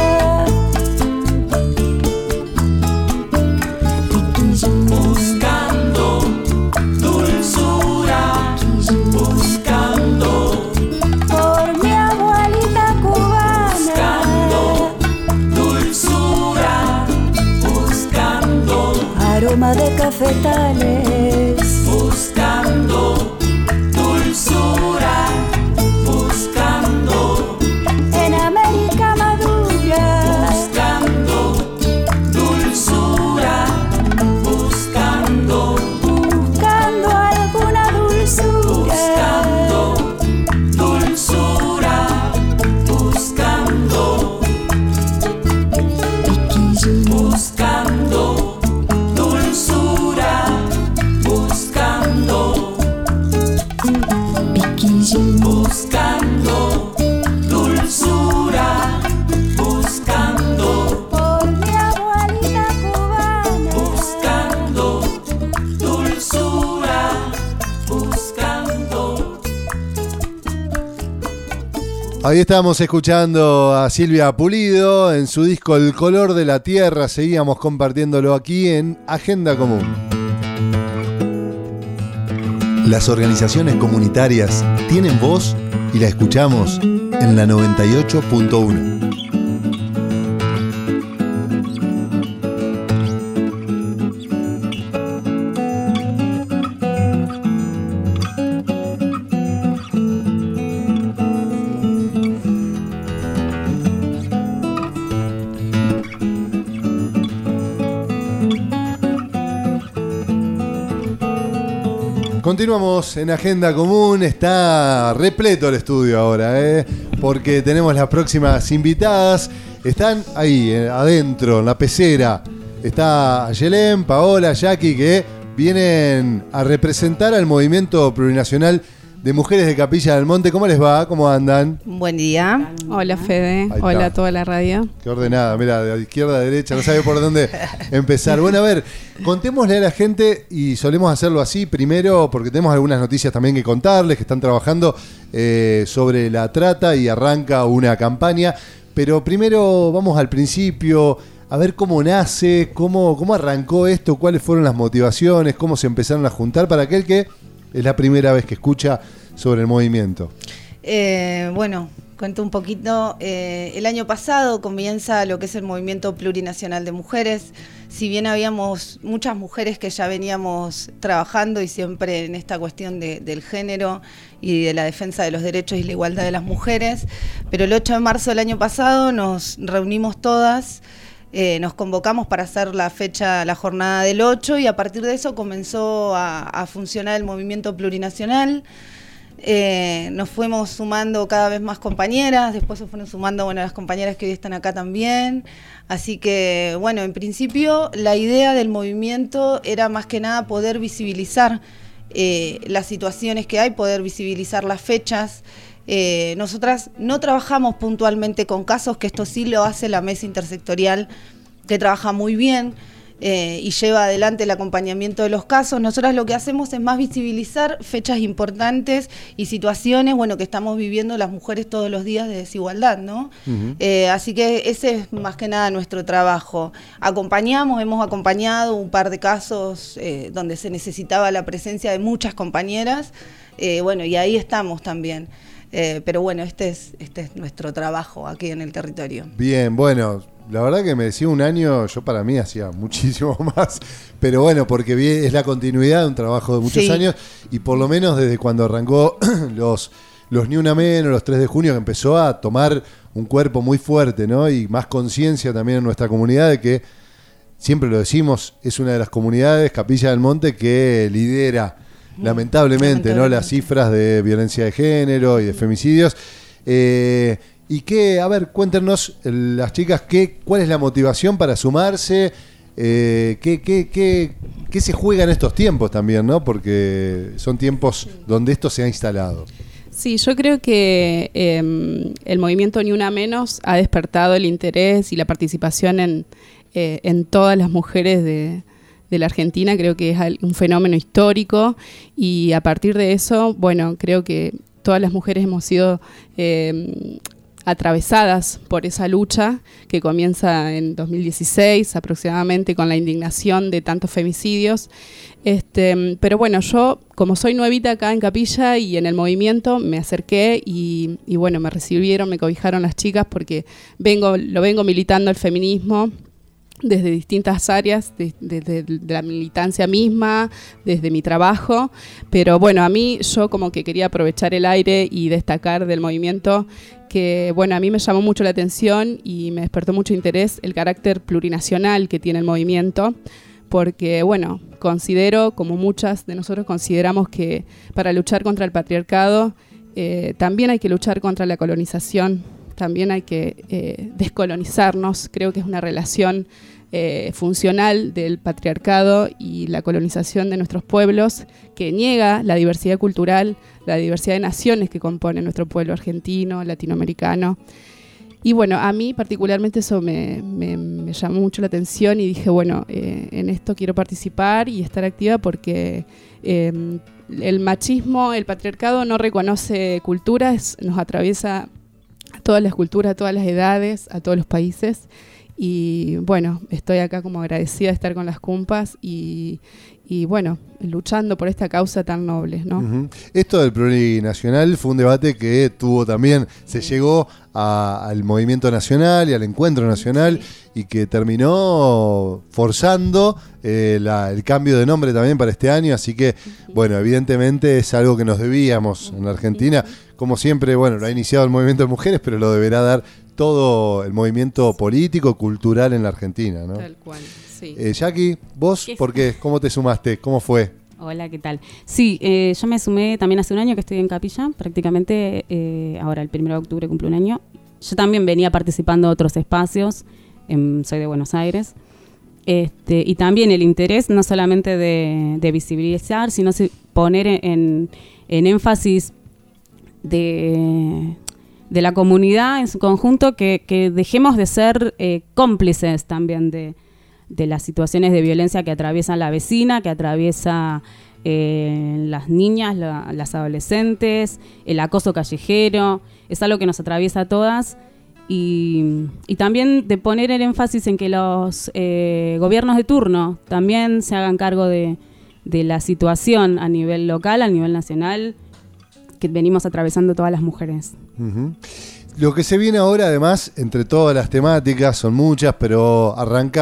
G: Buscando dulzura, buscando,
D: Por mi abuelita cubana,
G: buscando dulzura, buscando,
D: aroma de cafetales,
G: buscando dulzura, buscando,
D: en América madura.
G: buscando dulzura, buscando,
D: Buscando alguna dulzura,
G: buscando dulzura, buscando, buscando dulzura, buscando, buscando dulzura, buscando,
D: por mi abuelita cubana.
G: buscando dulzura, buscando.
B: Ahí estábamos escuchando a Silvia Pulido en su disco El color de la tierra. Seguíamos compartiéndolo aquí en Agenda Común. Las organizaciones comunitarias tienen voz y la escuchamos en la 98.1. Continuamos en Agenda Común, está repleto el estudio ahora, porque tenemos las próximas invitadas. Están ahí, adentro, en la pecera. Está Ayelén, Paola, Jackie, que vienen a representar al movimiento plurinacional de mujeres de Capilla del Monte. ¿Cómo les va? ¿Cómo andan?
H: Buen día.
I: Hola Fede, hola a toda la radio.
B: Qué ordenada, mira, de izquierda a derecha, no sabe por dónde empezar. Bueno, a ver, contémosle a la gente, y solemos hacerlo así, primero porque tenemos algunas noticias también que contarles, que están trabajando sobre la trata y arranca una campaña, pero primero vamos al principio, a ver cómo nace, cómo arrancó esto, cuáles fueron las motivaciones, cómo se empezaron a juntar para aquel que es la primera vez que escucha sobre el movimiento.
H: Bueno, cuento un poquito. El año pasado comienza lo que es el movimiento plurinacional de mujeres. Si bien habíamos muchas mujeres que ya veníamos trabajando y siempre en esta cuestión del género y de la defensa de los derechos y la igualdad de las mujeres, pero el 8 de marzo del año pasado nos reunimos todas. Nos convocamos para hacer la jornada del 8, y a partir de eso comenzó a funcionar el movimiento plurinacional. Nos fuimos sumando cada vez más compañeras, después se fueron sumando las compañeras que hoy están acá también. Así que, bueno, en principio la idea del movimiento era más que nada poder visibilizar las situaciones que hay, poder visibilizar las fechas. Nosotras no trabajamos puntualmente con casos, que esto sí lo hace la mesa intersectorial, que trabaja muy bien y lleva adelante el acompañamiento de los casos. Nosotras lo que hacemos es más visibilizar fechas importantes y situaciones, que estamos viviendo las mujeres todos los días de desigualdad, ¿no? Uh-huh. Así que ese es más que nada nuestro trabajo. Hemos acompañado un par de casos donde se necesitaba la presencia de muchas compañeras, y ahí estamos también. Pero bueno, este es nuestro trabajo aquí en el territorio.
B: Bien, bueno, la verdad que me decía un año, yo para mí hacía muchísimo más, pero bueno, porque es la continuidad de un trabajo de muchos años, y por lo menos desde cuando arrancó los Ni Una Menos, los 3 de junio, que empezó a tomar un cuerpo muy fuerte, ¿no? Y más conciencia también en nuestra comunidad de que, siempre lo decimos, es una de las comunidades, Capilla del Monte, que lidera lamentablemente, ¿no?, las cifras de violencia de género y de femicidios. Y que, a ver, cuéntenos, las chicas, ¿cuál es la motivación para sumarse? ¿Qué se juega en estos tiempos también, ¿no? Porque son tiempos donde esto se ha instalado.
I: Sí, yo creo que el movimiento Ni Una Menos ha despertado el interés y la participación en todas las mujeres de la Argentina. Creo que es un fenómeno histórico, y a partir de eso, creo que todas las mujeres hemos sido atravesadas por esa lucha que comienza en 2016 aproximadamente, con la indignación de tantos femicidios. Pero yo, como soy nuevita acá en Capilla y en el movimiento, me acerqué y me recibieron, me cobijaron las chicas, porque lo vengo militando el feminismo desde distintas áreas, desde la militancia misma, desde mi trabajo, pero a mí, yo como que quería aprovechar el aire y destacar del movimiento que, a mí me llamó mucho la atención y me despertó mucho interés el carácter plurinacional que tiene el movimiento, porque, considero, como muchas de nosotros consideramos, que para luchar contra el patriarcado también hay que luchar contra la colonización, también hay que descolonizarnos. Creo que es una relación funcional del patriarcado y la colonización de nuestros pueblos, que niega la diversidad cultural, la diversidad de naciones que compone nuestro pueblo argentino, latinoamericano. Y a mí particularmente eso me llamó mucho la atención, y dije, en esto quiero participar y estar activa, porque el machismo, el patriarcado no reconoce culturas, nos atraviesa a todas las culturas, a todas las edades, a todos los países. Y estoy acá como agradecida de estar con las compas y luchando por esta causa tan noble, ¿no? Uh-huh.
B: Esto del plurinacional fue un debate que tuvo también, se llegó al movimiento nacional y al encuentro nacional, y que terminó forzando el cambio de nombre también para este año, así que, evidentemente es algo que nos debíamos en la Argentina. Como siempre, lo ha iniciado el movimiento de mujeres, pero lo deberá dar todo el movimiento político, cultural en la Argentina, ¿no?
I: Tal cual, sí.
B: Jackie, vos, ¿por qué? ¿Cómo te sumaste? ¿Cómo fue?
J: Hola, ¿qué tal? Sí, yo me sumé también hace un año que estoy en Capilla, prácticamente ahora el 1 de octubre cumple un año. Yo también venía participando de otros espacios, soy de Buenos Aires, y también el interés no solamente de visibilizar, sino poner en énfasis de la comunidad en su conjunto, que dejemos de ser cómplices también de las situaciones de violencia que atraviesa la vecina, que atraviesa las niñas, las adolescentes, el acoso callejero. Es algo que nos atraviesa a todas, y también de poner el énfasis en que los gobiernos de turno también se hagan cargo de la situación a nivel local, a nivel nacional, que venimos atravesando todas las mujeres.
B: Uh-huh. Lo que se viene ahora, además, entre todas las temáticas, son muchas, pero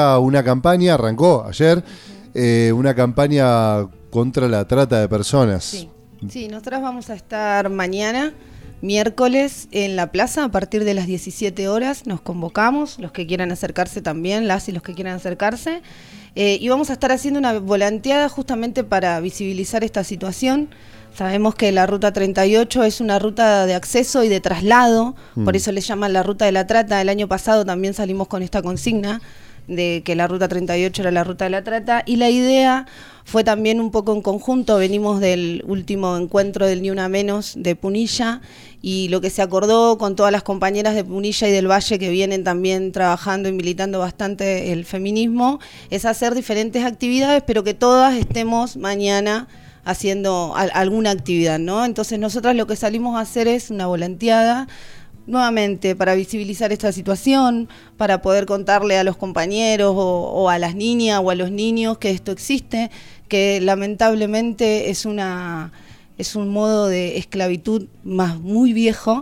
B: arrancó ayer, una campaña contra la trata de personas.
H: Sí, nosotras vamos a estar mañana, miércoles, en la plaza a partir de las 17 horas. Nos convocamos, los que quieran acercarse también, las y los que quieran acercarse. Y vamos a estar haciendo una volanteada justamente para visibilizar esta situación. Sabemos que la Ruta 38 es una ruta de acceso y de traslado, por eso le llaman la Ruta de la Trata. El año pasado también salimos con esta consigna de que la Ruta 38 era la Ruta de la Trata, y la idea fue también un poco en conjunto. Venimos del último encuentro del Ni Una Menos de Punilla, y lo que se acordó con todas las compañeras de Punilla y del Valle, que vienen también trabajando y militando bastante el feminismo, es hacer diferentes actividades, pero que todas estemos mañana haciendo alguna actividad, ¿no? Entonces nosotras lo que salimos a hacer es una volanteada, nuevamente para visibilizar esta situación, para poder contarle a los compañeros o a las niñas o a los niños que esto existe, que lamentablemente es un modo de esclavitud muy viejo,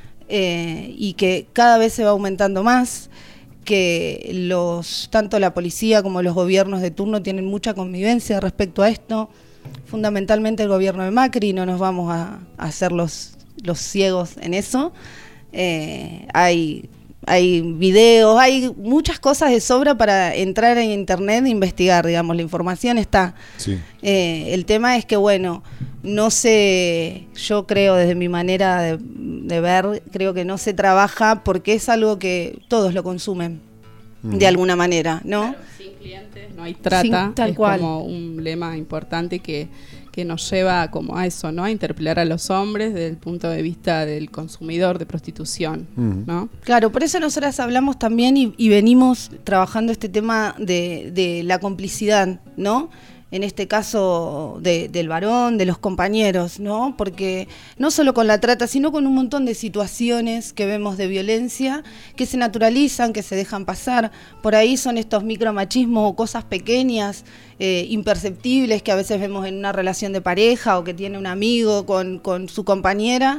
H: y que cada vez se va aumentando más, que tanto la policía como los gobiernos de turno tienen mucha convivencia respecto a esto. Fundamentalmente el gobierno de Macri, no nos vamos a hacer los ciegos en eso. Hay videos, hay muchas cosas de sobra para entrar en internet e investigar, digamos, la información está. Sí. El tema es que, bueno, yo creo desde mi manera de ver, creo que no se trabaja porque es algo que todos lo consumen de alguna manera, ¿no?
I: Claro, sin clientes no hay trata, tal cual. Como un lema importante que nos lleva como a eso, ¿no? A interpelar a los hombres desde el punto de vista del consumidor de prostitución, ¿no?
H: Claro, por eso nosotras hablamos también y venimos trabajando este tema de la complicidad, ¿no? En este caso del varón, de los compañeros, ¿no? Porque no solo con la trata, sino con un montón de situaciones que vemos de violencia, que se naturalizan, que se dejan pasar. Por ahí son estos micromachismos o cosas pequeñas, imperceptibles, que a veces vemos en una relación de pareja o que tiene un amigo con su compañera.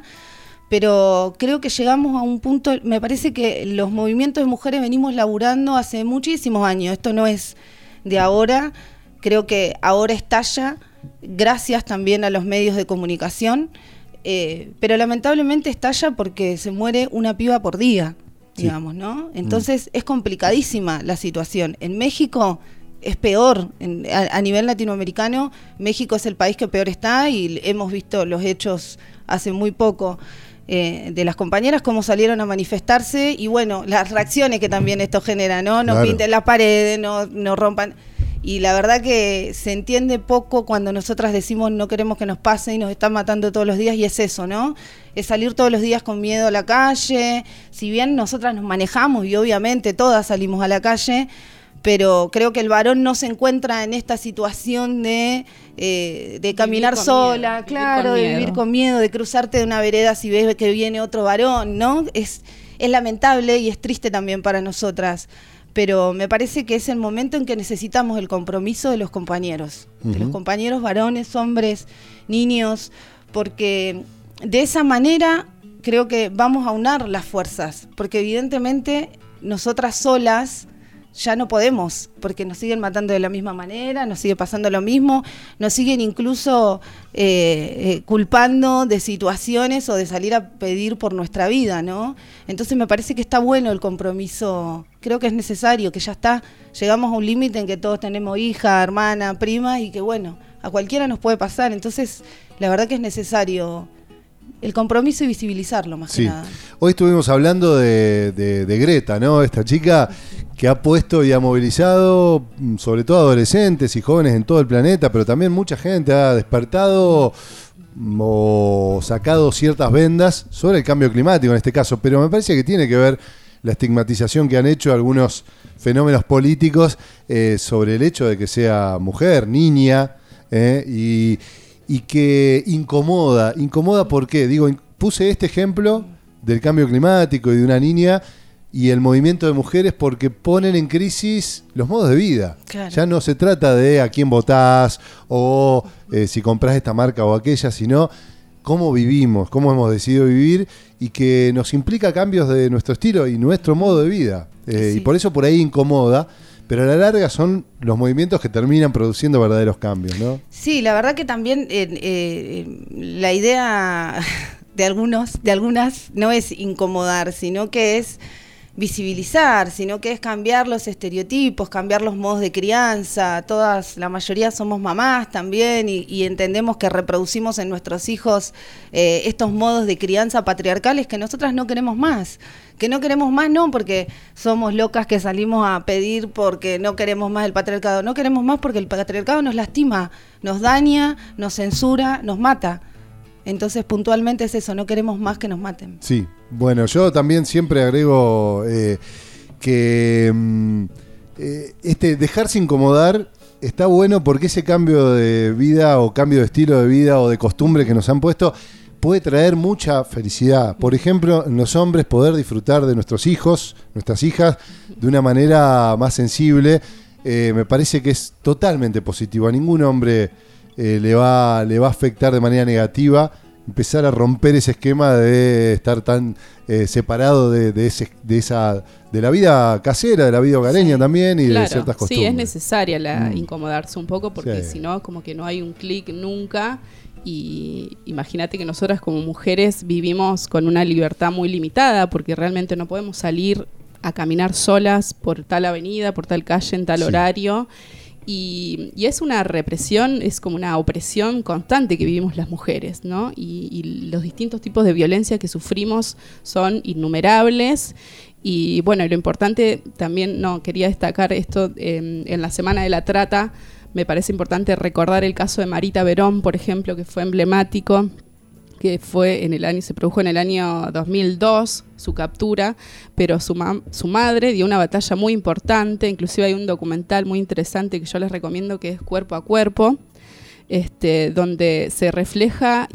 H: Pero creo que llegamos a un punto, me parece que los movimientos de mujeres venimos laburando hace muchísimos años, esto no es de ahora. Creo que ahora estalla gracias también a los medios de comunicación, pero lamentablemente estalla porque se muere una piba por día, digamos, ¿no? Entonces es complicadísima la situación. En México es peor, a nivel latinoamericano, México es el país que peor está, y hemos visto los hechos hace muy poco de las compañeras, cómo salieron a manifestarse, y bueno, las reacciones que también esto genera, ¿no? No claro. Pinten las paredes, no rompan. Y la verdad que se entiende poco cuando nosotras decimos no queremos que nos pase y nos están matando todos los días, y es eso, ¿no? Es salir todos los días con miedo a la calle. Si bien nosotras nos manejamos y obviamente todas salimos a la calle, pero creo que el varón no se encuentra en esta situación de caminar sola, claro, de vivir con miedo, de cruzarte de una vereda si ves que viene otro varón, ¿no? Es lamentable y es triste también para nosotras. Pero me parece que es el momento en que necesitamos el compromiso de los compañeros, de los compañeros varones, hombres, niños, porque de esa manera creo que vamos a unar las fuerzas, porque evidentemente nosotras solas ya no podemos, porque nos siguen matando de la misma manera, nos sigue pasando lo mismo, nos siguen incluso culpando de situaciones o de salir a pedir por nuestra vida, ¿no? Entonces me parece que está bueno el compromiso, creo que es necesario, que ya llegamos a un límite en que todos tenemos hija, hermana, prima, y que bueno, a cualquiera nos puede pasar. Entonces, la verdad que es necesario el compromiso y visibilizarlo más que nada.
B: Hoy estuvimos hablando de Greta, ¿no? Esta chica que ha puesto y ha movilizado sobre todo adolescentes y jóvenes en todo el planeta, pero también mucha gente ha despertado o sacado ciertas vendas sobre el cambio climático en este caso, pero me parece que tiene que ver la estigmatización que han hecho algunos fenómenos políticos sobre el hecho de que sea mujer, niña, y que incomoda. ¿Por qué? Digo, puse este ejemplo del cambio climático y de una niña y el movimiento de mujeres porque ponen en crisis los modos de vida. Claro. Ya no se trata de a quién votás o si comprás esta marca o aquella, sino cómo vivimos, cómo hemos decidido vivir y que nos implica cambios de nuestro estilo y nuestro modo de vida. Y por eso por ahí incomoda. Pero a la larga son los movimientos que terminan produciendo verdaderos cambios, ¿no? Sí, la verdad que también la idea de algunas no es incomodar, sino que es visibilizar, sino que es cambiar los estereotipos, cambiar los modos de crianza. La mayoría somos mamás también y entendemos que reproducimos en nuestros hijos estos modos de crianza patriarcales que nosotras no queremos más. Que no queremos más, no porque somos locas que salimos a pedir porque no queremos más el patriarcado. No queremos más porque el patriarcado nos lastima, nos daña, nos censura, nos mata. Entonces, puntualmente es eso, no queremos más que nos maten. Sí, bueno, yo también siempre agrego que dejarse incomodar está bueno porque ese cambio de vida o cambio de estilo de vida o de costumbre que nos han puesto puede traer mucha felicidad. Por ejemplo, en los hombres poder disfrutar de nuestros hijos, nuestras hijas, de una manera más sensible, me parece que es totalmente positivo. A ningún hombre le va a afectar de manera negativa empezar a romper ese esquema de estar tan separado de la vida casera, de la vida hogareña también y de ciertas costumbres.
I: Sí, es necesaria incomodarse un poco porque si no, como que no hay un clic nunca. Y imagínate que nosotras como mujeres vivimos con una libertad muy limitada porque realmente no podemos salir a caminar solas por tal avenida, por tal calle, en tal horario. Y es una represión, es como una opresión constante que vivimos las mujeres, ¿no? Y los distintos tipos de violencia que sufrimos son innumerables. Y bueno, lo importante también, quería destacar esto en la Semana de la Trata. Me parece importante recordar el caso de Marita Verón, por ejemplo, que fue emblemático, que se produjo en el año 2002, su captura, pero su madre dio una batalla muy importante. Inclusive hay un documental muy interesante que yo les recomiendo, que es Cuerpo a Cuerpo, donde se refleja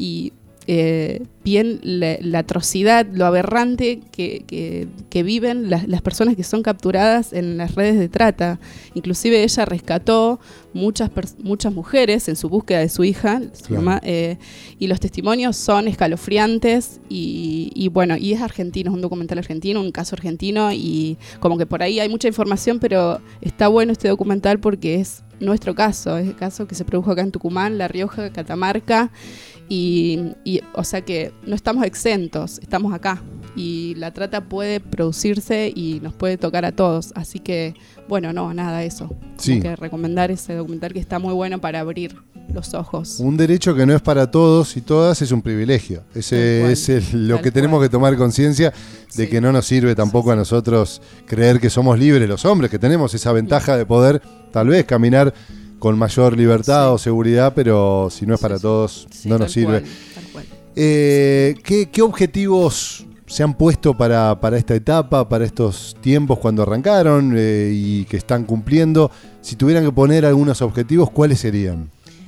I: bien la atrocidad, lo aberrante que viven las personas que son capturadas en las redes de trata. Inclusive ella rescató muchas mujeres en su búsqueda de su hija, su mamá, y los testimonios son escalofriantes y bueno, y es argentino, es un documental argentino, un caso argentino, y como que por ahí hay mucha información, pero está bueno este documental porque es nuestro caso, es el caso que se produjo acá en Tucumán, La Rioja, Catamarca, y o sea que no estamos exentos, estamos acá y la trata puede producirse y nos puede tocar a todos, así que bueno, eso, sí. Que recomendar ese documental que está muy bueno para abrir los ojos. Un derecho que no es para todos y todas, es un privilegio. Ese es lo que tenemos que tomar conciencia de que no nos sirve tampoco a nosotros creer que somos libres los hombres, que tenemos esa ventaja de poder tal vez caminar con mayor libertad o seguridad, pero si no es para todos, no nos sirve. Tal cual. ¿Qué objetivos se han puesto para esta etapa, para estos tiempos cuando arrancaron y que están cumpliendo? Si tuvieran que poner algunos objetivos, ¿cuáles serían?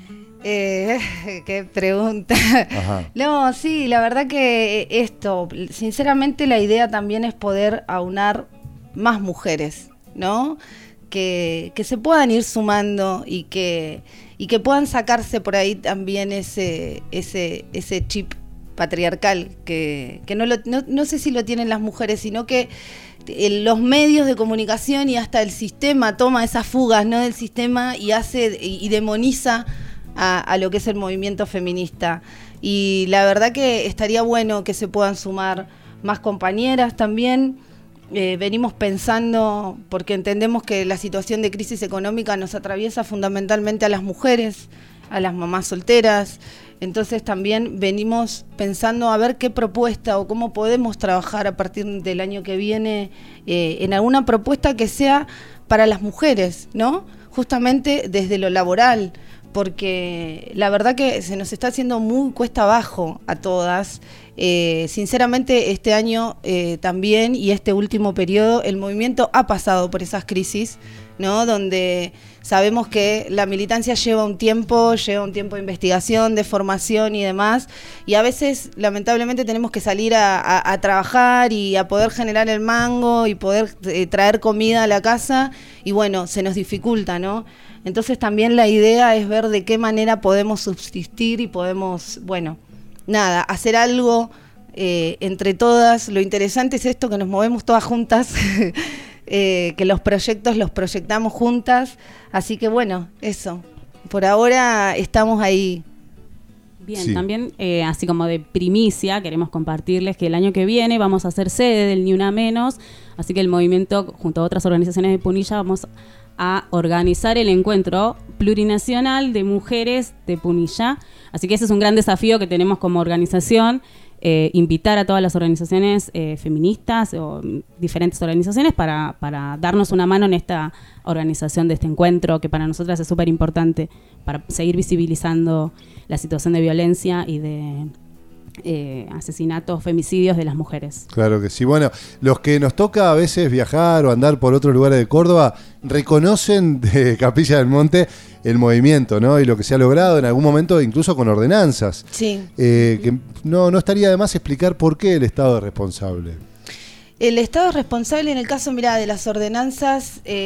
H: Qué pregunta. Ajá. No, sí, la verdad que sinceramente la idea también es poder aunar más mujeres, ¿no? Que se puedan ir sumando y que puedan sacarse por ahí también ese chip patriarcal que no sé si lo tienen las mujeres, sino que los medios de comunicación y hasta el sistema toma esas fugas, ¿no?, del sistema y demoniza a lo que es el movimiento feminista. Y la verdad que estaría bueno que se puedan sumar más compañeras también. Venimos pensando, porque entendemos que la situación de crisis económica nos atraviesa fundamentalmente a las mujeres, a las mamás solteras. Entonces también venimos pensando a ver qué propuesta o cómo podemos trabajar a partir del año que viene en alguna propuesta que sea para las mujeres, ¿no? Justamente desde lo laboral, porque la verdad que se nos está haciendo muy cuesta abajo a todas. Sinceramente este año también y este último periodo el movimiento ha pasado por esas crisis, ¿no? Donde sabemos que la militancia lleva un tiempo de investigación, de formación y demás, y a veces lamentablemente tenemos que salir a trabajar y a poder generar el mango y poder traer comida a la casa, y bueno, se nos dificulta, ¿no? Entonces también la idea es ver de qué manera podemos subsistir y podemos, bueno, nada, hacer algo entre todas. Lo interesante es esto, que nos movemos todas juntas, que los proyectos los proyectamos juntas, así que bueno, eso, por ahora estamos ahí.
J: Bien,
B: Sí.
J: También así como de primicia queremos compartirles que el año que viene vamos a ser sede del Ni Una Menos, así que el movimiento junto a otras organizaciones de Punilla vamos a organizar el encuentro plurinacional de mujeres de Punilla, así que ese es un gran desafío que tenemos como organización, invitar a todas las organizaciones feministas o diferentes organizaciones para darnos una mano en esta organización de este encuentro, que para nosotras es súper importante para seguir visibilizando la situación de violencia y de asesinatos, femicidios de las mujeres.
B: Claro que sí. Bueno, los que nos toca a veces viajar o andar por otros lugares de Córdoba reconocen de Capilla del Monte el movimiento, ¿no? Y lo que se ha logrado en algún momento, incluso con ordenanzas.
H: Sí.
B: Que no estaría de más explicar por qué el Estado es responsable.
H: El Estado es responsable en el caso, mirá, de las ordenanzas. Yo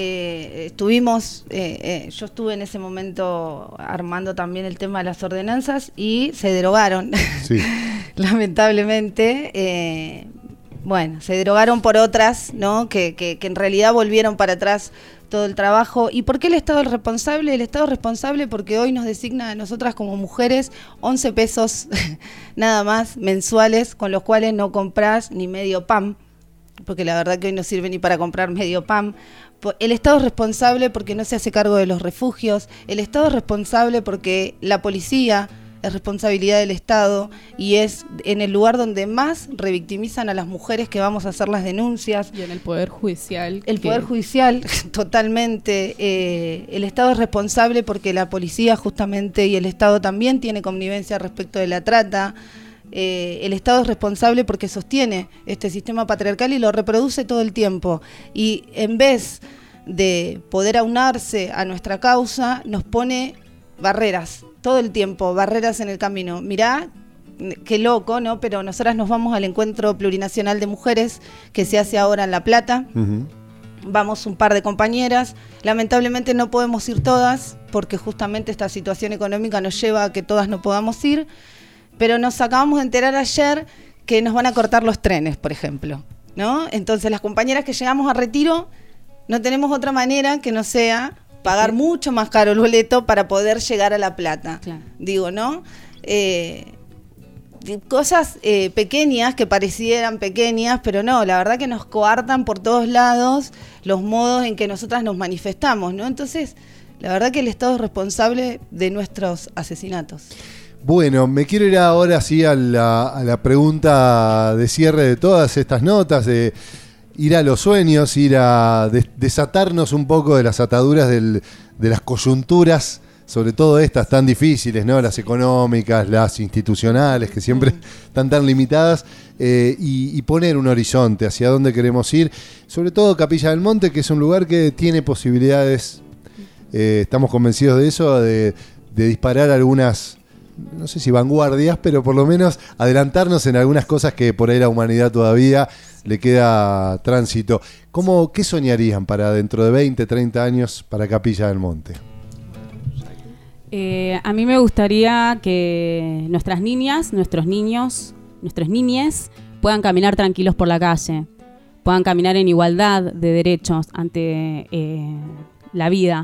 H: estuve en ese momento armando también el tema de las ordenanzas y se derogaron,
B: Sí.
H: lamentablemente. Bueno, se derogaron por otras, ¿no? Que en realidad volvieron para atrás todo el trabajo. ¿Y por qué el Estado es responsable? El Estado es responsable porque hoy nos designa a nosotras como mujeres 11 pesos nada más mensuales, con los cuales no comprás ni medio pan, porque la verdad que hoy no sirve ni para comprar medio pan. El Estado es responsable porque no se hace cargo de los refugios. El Estado es responsable porque la policía es responsabilidad del Estado y es en el lugar donde más revictimizan a las mujeres que vamos a hacer las denuncias.
I: Y en el Poder Judicial.
H: El Poder Judicial, totalmente. El Estado es responsable porque la policía justamente y el Estado también tiene connivencia respecto de la trata. El Estado es responsable porque sostiene este sistema patriarcal y lo reproduce todo el tiempo. Y en vez de poder aunarse a nuestra causa, nos pone barreras todo el tiempo, barreras en el camino. Mirá, qué loco, ¿no? Pero nosotras nos vamos al Encuentro Plurinacional de Mujeres que se hace ahora en La Plata.
B: Uh-huh.
H: Vamos un par de compañeras. Lamentablemente no podemos ir todas porque justamente esta situación económica nos lleva a que todas no podamos ir. Pero nos acabamos de enterar ayer que nos van a cortar los trenes, por ejemplo, ¿no? Entonces las compañeras que llegamos a Retiro no tenemos otra manera que no sea pagar mucho más caro el boleto para poder llegar a La Plata.
J: Claro.
H: Digo, ¿no? Cosas pequeñas que parecieran pequeñas, pero no, la verdad que nos coartan por todos lados los modos en que nosotras nos manifestamos, ¿no? Entonces, la verdad que el Estado es responsable de nuestros asesinatos.
B: Bueno, me quiero ir ahora sí a la pregunta de cierre de todas estas notas, de ir a los sueños, ir a desatarnos un poco de las ataduras de las coyunturas, sobre todo estas tan difíciles, ¿no? Las económicas, las institucionales, que siempre están tan limitadas, y poner un horizonte hacia dónde queremos ir, sobre todo Capilla del Monte, que es un lugar que tiene posibilidades, estamos convencidos de eso, de disparar algunas, no sé si vanguardias, pero por lo menos adelantarnos en algunas cosas que por ahí la humanidad todavía le queda tránsito. ¿Qué soñarían para dentro de 20, 30 años para Capilla del Monte?
J: A mí me gustaría que nuestras niñas, nuestros niños, nuestras niñes puedan caminar tranquilos por la calle, puedan caminar en igualdad de derechos ante la vida.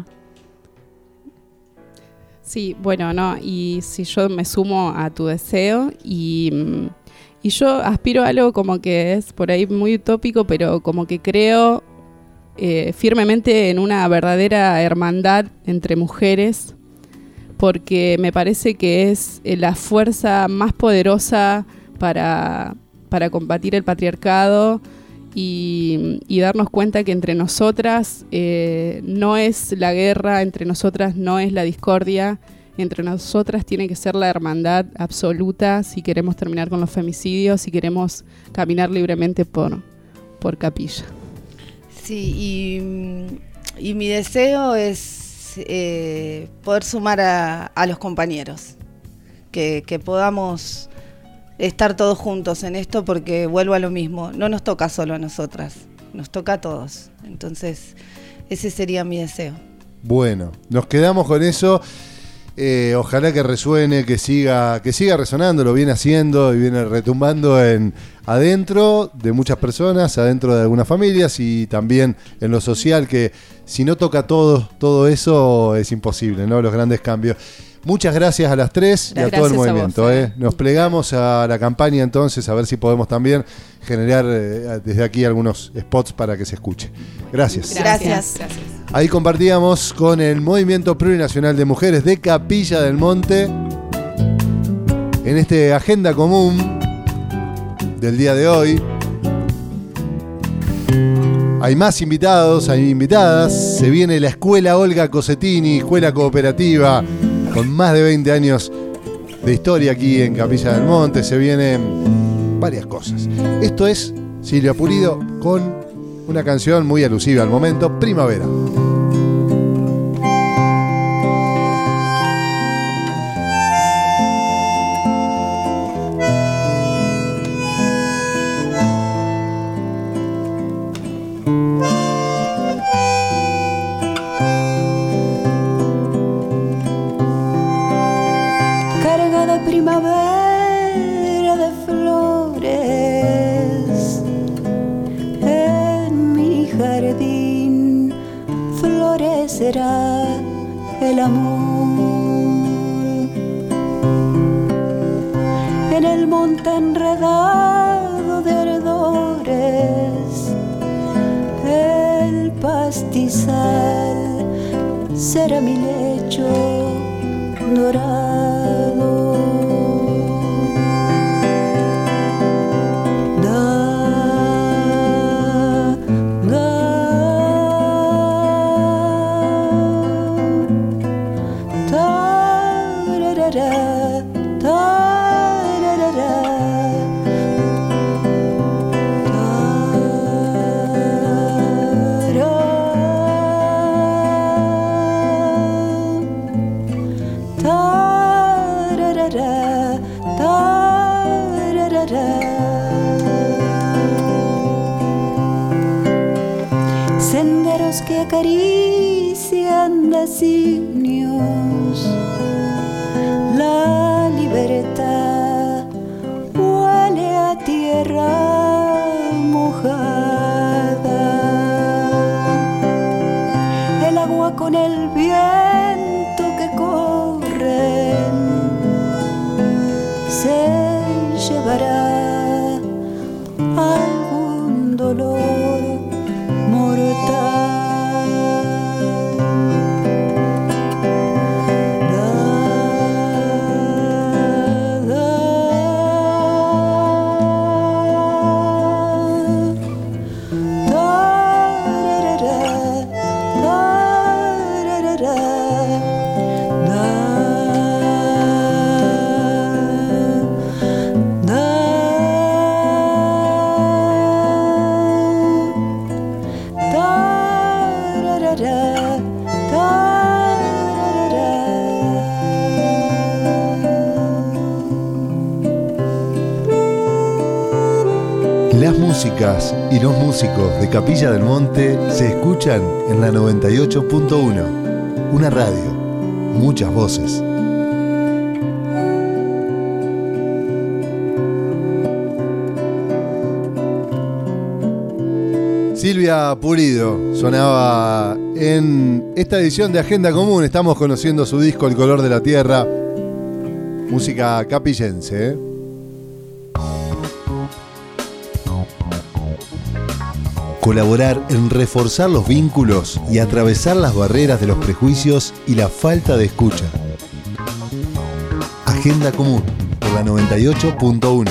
I: Sí, bueno, no, y si yo me sumo a tu deseo y yo aspiro a algo como que es por ahí muy utópico, pero como que creo firmemente en una verdadera hermandad entre mujeres, porque me parece que es la fuerza más poderosa para combatir el patriarcado y darnos cuenta que entre nosotras no es la guerra, entre nosotras no es la discordia, entre nosotras tiene que ser la hermandad absoluta si queremos terminar con los femicidios, si queremos caminar libremente por Capilla.
H: Sí, y mi deseo es poder sumar a los compañeros, que podamos estar todos juntos en esto, porque vuelvo a lo mismo, no nos toca solo a nosotras, nos toca a todos. Entonces, ese sería mi deseo.
B: Bueno, nos quedamos con eso. Ojalá que resuene, que siga resonando, lo viene haciendo y viene retumbando adentro de muchas personas, adentro de algunas familias y también en lo social, que si no toca todo eso es imposible, ¿no? Los grandes cambios. Muchas gracias a las tres y a todo el movimiento. Nos plegamos a la campaña entonces, a ver si podemos también generar desde aquí algunos spots para que se escuche. Gracias.
H: Gracias.
B: Ahí compartíamos con el Movimiento Plurinacional de Mujeres de Capilla del Monte en este Agenda Común del día de hoy. Hay más invitados, hay invitadas. Se viene la Escuela Olga Cosetini, escuela cooperativa con más de 20 años de historia aquí en Capilla del Monte. Se vienen varias cosas. Esto es Silvia Pulido con una canción muy alusiva al momento, Primavera.
D: Primavera de flores, en mi jardín florecerá el amor. En el monte enredado de ardores, el pastizal será mi lecho dorado. Senderos que acarician designios, la libertad huele a tierra mojada. El agua con el viento que corren se llevará algún dolor mortal.
B: Las músicas y los músicos de Capilla del Monte se escuchan en la 98.1, una radio, muchas voces. Silvia Pulido sonaba en esta edición de Agenda Común. Estamos conociendo su disco El Color de la Tierra, música capillense, ¿eh? Colaborar en reforzar los vínculos y atravesar las barreras de los prejuicios y la falta de escucha. Agenda Común por la 98.1.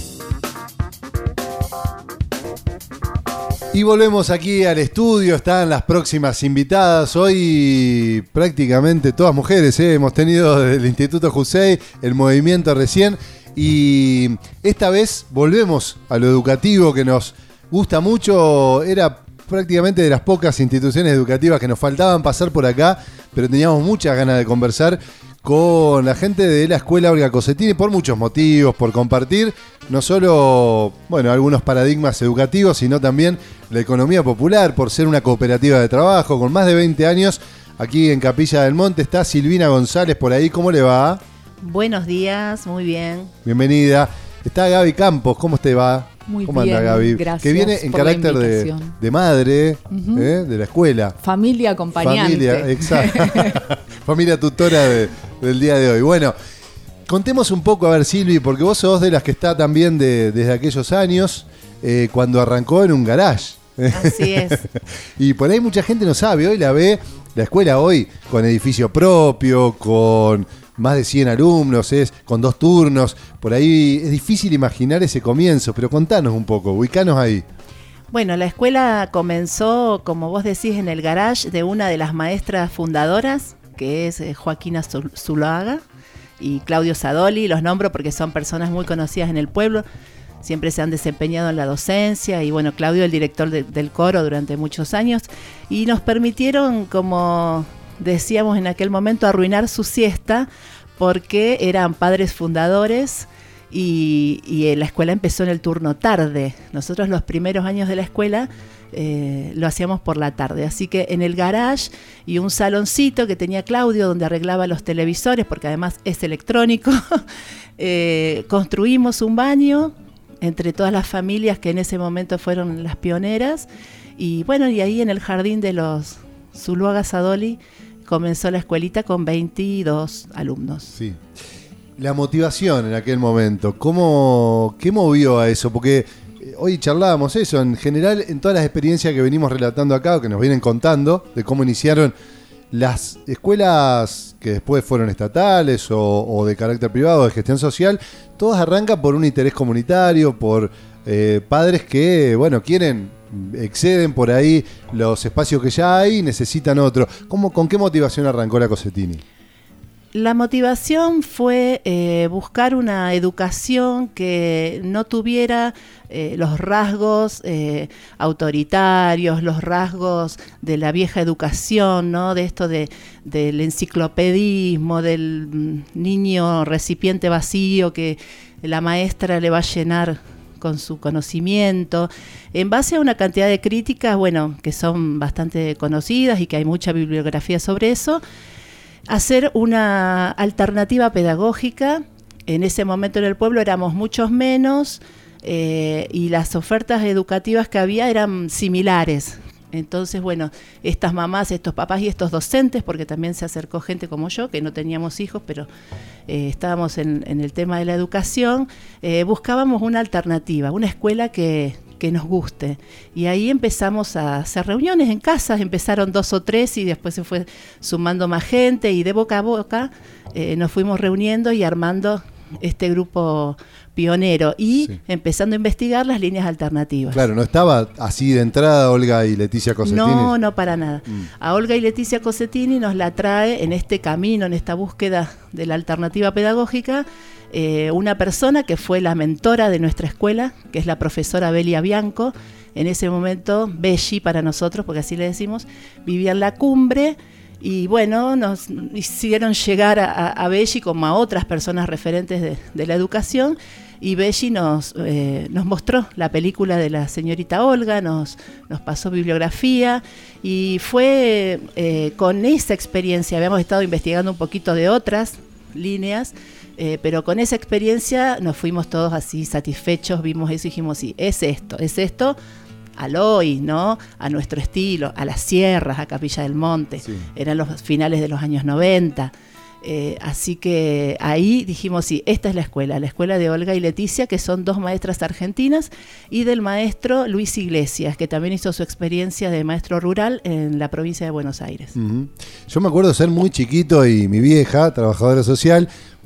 B: Y volvemos aquí al estudio, están las próximas invitadas, hoy prácticamente todas mujeres, hemos tenido desde el Instituto Jusey, el movimiento recién, y esta vez volvemos a lo educativo que nos gusta mucho, era prácticamente de las pocas instituciones educativas que nos faltaban pasar por acá, pero teníamos muchas ganas de conversar con la gente de la Escuela Olga Cossetini por muchos motivos, por compartir no solo, bueno, algunos paradigmas educativos, sino también la economía popular, por ser una cooperativa de trabajo con más de 20 años. Aquí en Capilla del Monte está Silvina González por ahí, ¿cómo le va?
K: Buenos días, muy bien.
B: Bienvenida. Está Gaby Campos, ¿cómo te va?
K: Muy
B: ¿Cómo
K: bien,
B: anda Gaby?
K: gracias
B: Que viene en
K: por la
B: carácter
K: invitación.
B: de madre, de la escuela.
K: Familia acompañante.
B: Familia, exacto. Familia tutora del día de hoy. Bueno, contemos un poco, a ver, Silvi, porque vos sos de las que está también desde aquellos años, cuando arrancó en un garage.
K: Así es.
B: Y por ahí mucha gente no sabe, hoy la ve, la escuela hoy, con edificio propio, con más de 100 alumnos, con 2 turnos. Por ahí es difícil imaginar ese comienzo, pero contanos un poco, ubicanos ahí.
K: Bueno, la escuela comenzó, como vos decís, en el garage de una de las maestras fundadoras, que es Joaquina Zuloaga y Claudio Sadoli. Los nombro porque son personas muy conocidas en el pueblo, siempre se han desempeñado en la docencia, y bueno, Claudio, el director del coro durante muchos años, y nos permitieron, como decíamos en aquel momento, arruinar su siesta, porque eran padres fundadores y la escuela empezó en el turno tarde. Nosotros los primeros años de la escuela lo hacíamos por la tarde, así que en el garage y un saloncito que tenía Claudio donde arreglaba los televisores, porque además es electrónico, construimos un baño entre todas las familias que en ese momento fueron las pioneras, y bueno, y ahí en el jardín de los Zuloaga Sadoli comenzó la escuelita con 22 alumnos.
B: Sí. La motivación en aquel momento, ¿qué movió a eso? Porque hoy charlábamos eso, en general, en todas las experiencias que venimos relatando acá, o que nos vienen contando, de cómo iniciaron las escuelas que después fueron estatales o de carácter privado, de gestión social, todas arrancan por un interés comunitario, por padres que, bueno, exceden por ahí los espacios que ya hay y necesitan otro. ¿Con qué motivación arrancó la Cossetini?
K: La motivación fue buscar una educación que no tuviera los rasgos autoritarios, los rasgos de la vieja educación, ¿no? De esto del enciclopedismo, del niño recipiente vacío que la maestra le va a llenar con su conocimiento, en base a una cantidad de críticas, bueno, que son bastante conocidas y que hay mucha bibliografía sobre eso. Hacer una alternativa pedagógica. En ese momento en el pueblo éramos muchos menos y las ofertas educativas que había eran similares. Entonces, bueno, estas mamás, estos papás y estos docentes, porque también se acercó gente como yo, que no teníamos hijos, pero estábamos en el tema de la educación, buscábamos una alternativa, una escuela que nos guste. Y ahí empezamos a hacer reuniones en casas, empezaron 2 o 3 y después se fue sumando más gente, y de boca a boca nos fuimos reuniendo y armando este grupo pionero y empezando a investigar las líneas alternativas.
B: Claro, no estaba así de entrada Olga y Leticia Cossetini.
K: No, para nada. A Olga y Leticia Cossetini nos la trae en este camino, en esta búsqueda de la alternativa pedagógica, una persona que fue la mentora de nuestra escuela, que es la profesora Belia Bianco. En ese momento, Belli para nosotros, porque así le decimos, vivía en La Cumbre. Y bueno, nos hicieron llegar a Belli como a otras personas referentes de la educación, y Belli nos mostró la película de la señorita Olga, nos pasó bibliografía, y fue con esa experiencia, habíamos estado investigando un poquito de otras líneas, pero con esa experiencia nos fuimos todos así satisfechos, vimos eso y dijimos, sí, es esto, al hoy, ¿no? A nuestro estilo, a las sierras, a Capilla del Monte. Sí. Eran los finales de los años 90. Así que ahí dijimos, sí, esta es la escuela de Olga y Leticia, que son 2 maestras argentinas, y del maestro Luis Iglesias, que también hizo su experiencia de maestro rural en la provincia de Buenos Aires.
B: Yo me acuerdo ser muy chiquito y mi vieja, trabajadora social,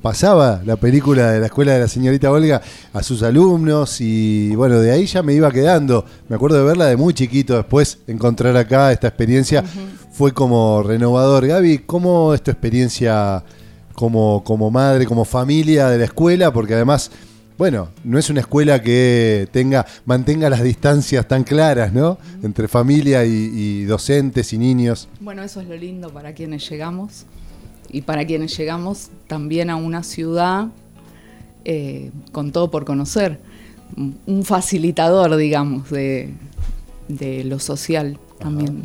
B: pasaba la película de la escuela de la señorita Olga a sus alumnos y bueno, de ahí ya me iba quedando. Me acuerdo de verla de muy chiquito, después encontrar acá esta experiencia fue como renovador. Gaby, ¿cómo es tu experiencia como madre, como familia de la escuela? Porque además, bueno, no es una escuela que mantenga las distancias tan claras, ¿no? Entre familia y docentes y niños.
L: Bueno, eso es lo lindo para quienes llegamos. Y para quienes llegamos también a una ciudad con todo por conocer, un facilitador, digamos, de lo social también,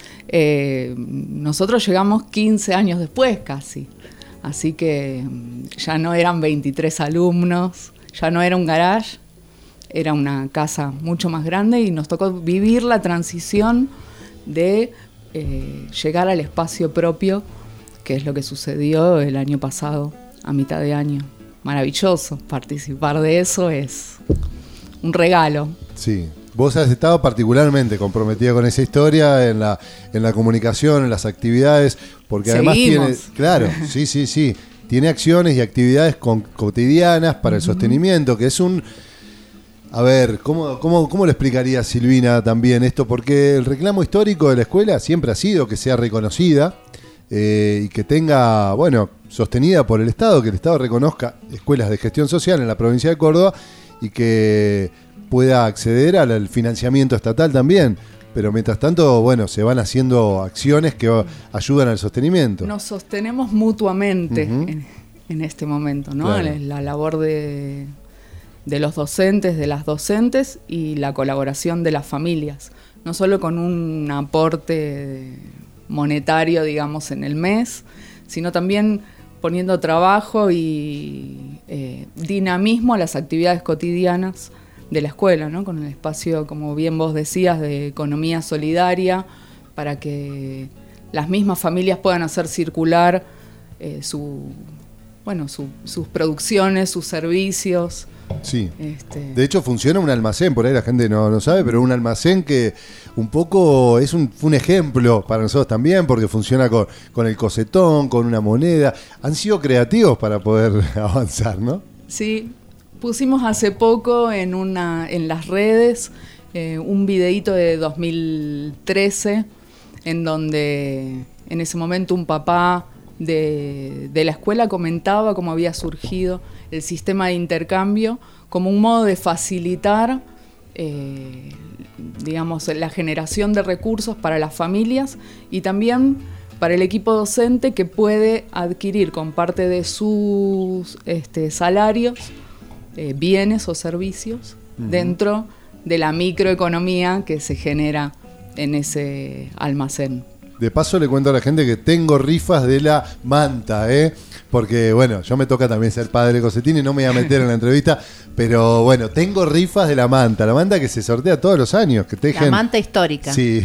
L: ¿no? Nosotros llegamos 15 años después casi, así que ya no eran 23 alumnos, ya no era un garage, era una casa mucho más grande y nos tocó vivir la transición de llegar al espacio propio, que es lo que sucedió el año pasado, a mitad de año. Maravilloso, participar de eso es un regalo.
B: Sí, vos has estado particularmente comprometida con esa historia en la comunicación, en las actividades, porque además tiene, claro, sí, tiene acciones y actividades cotidianas para el sostenimiento, que es un... A ver, ¿cómo lo explicaría Silvina también esto? Porque el reclamo histórico de la escuela siempre ha sido que sea reconocida, y que tenga, bueno, sostenida por el Estado, que el Estado reconozca escuelas de gestión social en la provincia de Córdoba y que pueda acceder al financiamiento estatal también. Pero mientras tanto, bueno, se van haciendo acciones que ayudan al sostenimiento.
L: Nos sostenemos mutuamente en este momento, ¿no?
B: Claro.
L: La labor de los docentes, de las docentes y la colaboración de las familias. No solo con un aporte monetario, digamos, en el mes, sino también poniendo trabajo y dinamismo a las actividades cotidianas de la escuela, ¿no? Con el espacio, como bien vos decías, de economía solidaria, para que las mismas familias puedan hacer circular sus producciones, sus servicios.
B: Sí. De hecho funciona un almacén, por ahí la gente no sabe, pero un almacén que un poco fue un ejemplo para nosotros también, porque funciona con el cosetón, con una moneda. Han sido creativos para poder avanzar, ¿no?
L: Sí, pusimos hace poco en las redes un videíto de 2013 en donde en ese momento un papá de la escuela comentaba cómo había surgido el sistema de intercambio como un modo de facilitar, digamos, la generación de recursos para las familias y también para el equipo docente, que puede adquirir con parte de sus salarios bienes o servicios dentro de la microeconomía que se genera en ese almacén.
B: De paso le cuento a la gente que tengo rifas de la manta, porque bueno, yo me toca también ser padre cosetín y no me voy a meter en la entrevista, pero bueno, tengo rifas de la manta que se sortea todos los años, que tejen.
K: La manta histórica.
B: Sí.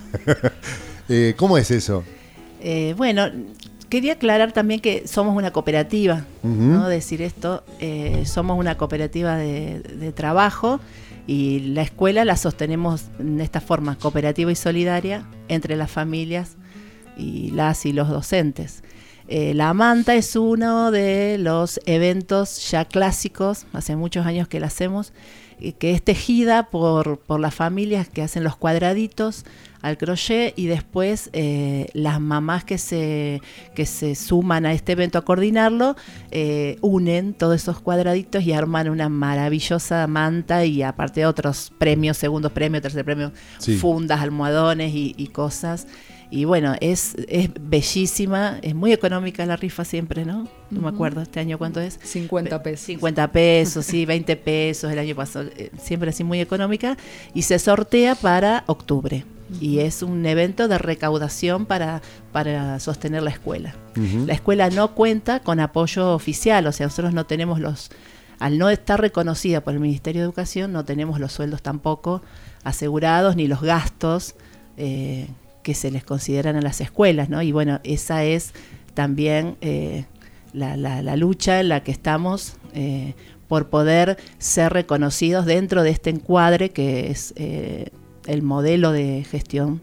B: ¿Cómo es eso?
K: Bueno, quería aclarar también que somos una cooperativa, ¿no? Decir esto, somos una cooperativa de trabajo. Y la escuela la sostenemos en esta forma cooperativa y solidaria entre las familias y los docentes. La manta es uno de los eventos ya clásicos, hace muchos años que la hacemos, que es tejida por las familias que hacen los cuadraditos al crochet y después las mamás que se suman a este evento a coordinarlo unen todos esos cuadraditos y arman una maravillosa manta y aparte otros premios, segundo premio, tercer premio, fundas, almohadones y cosas. Y bueno, es bellísima, es muy económica la rifa siempre, ¿no? No me acuerdo este año cuánto es.
L: 50 pesos.
K: 50 pesos, sí, 20 pesos el año pasado, siempre así muy económica. Y se sortea para octubre. Y es un evento de recaudación para sostener la escuela. La escuela no cuenta con apoyo oficial, o sea, nosotros no tenemos al no estar reconocida por el Ministerio de Educación, no tenemos los sueldos tampoco asegurados, ni los gastos que se les consideran a las escuelas, ¿no? Y bueno, esa es también la lucha en la que estamos por poder ser reconocidos dentro de este encuadre que es el modelo de gestión,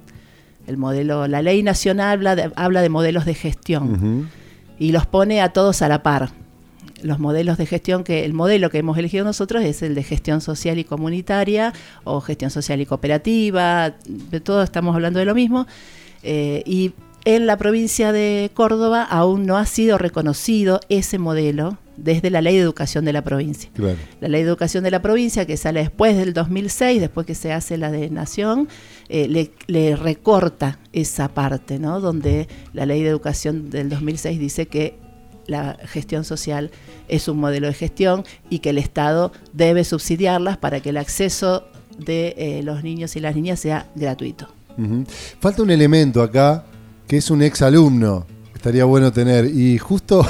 K: la ley nacional habla de modelos de gestión y los pone a todos a la par. los modelos de gestión, que el modelo que hemos elegido nosotros es el de gestión social y comunitaria o gestión social y cooperativa, de todo estamos hablando de lo mismo, y en la provincia de Córdoba aún no ha sido reconocido ese modelo desde la Ley de Educación de la provincia.
B: Claro.
K: La Ley de Educación de la provincia, que sale después del 2006, después que se hace la de Nación, le recorta esa parte, ¿no? Donde la Ley de Educación del 2006 dice que la gestión social es un modelo de gestión y que el Estado debe subsidiarlas para que el acceso de los niños y las niñas sea gratuito.
B: Uh-huh. Falta un elemento acá, que es un exalumno. Estaría bueno tener. Y justo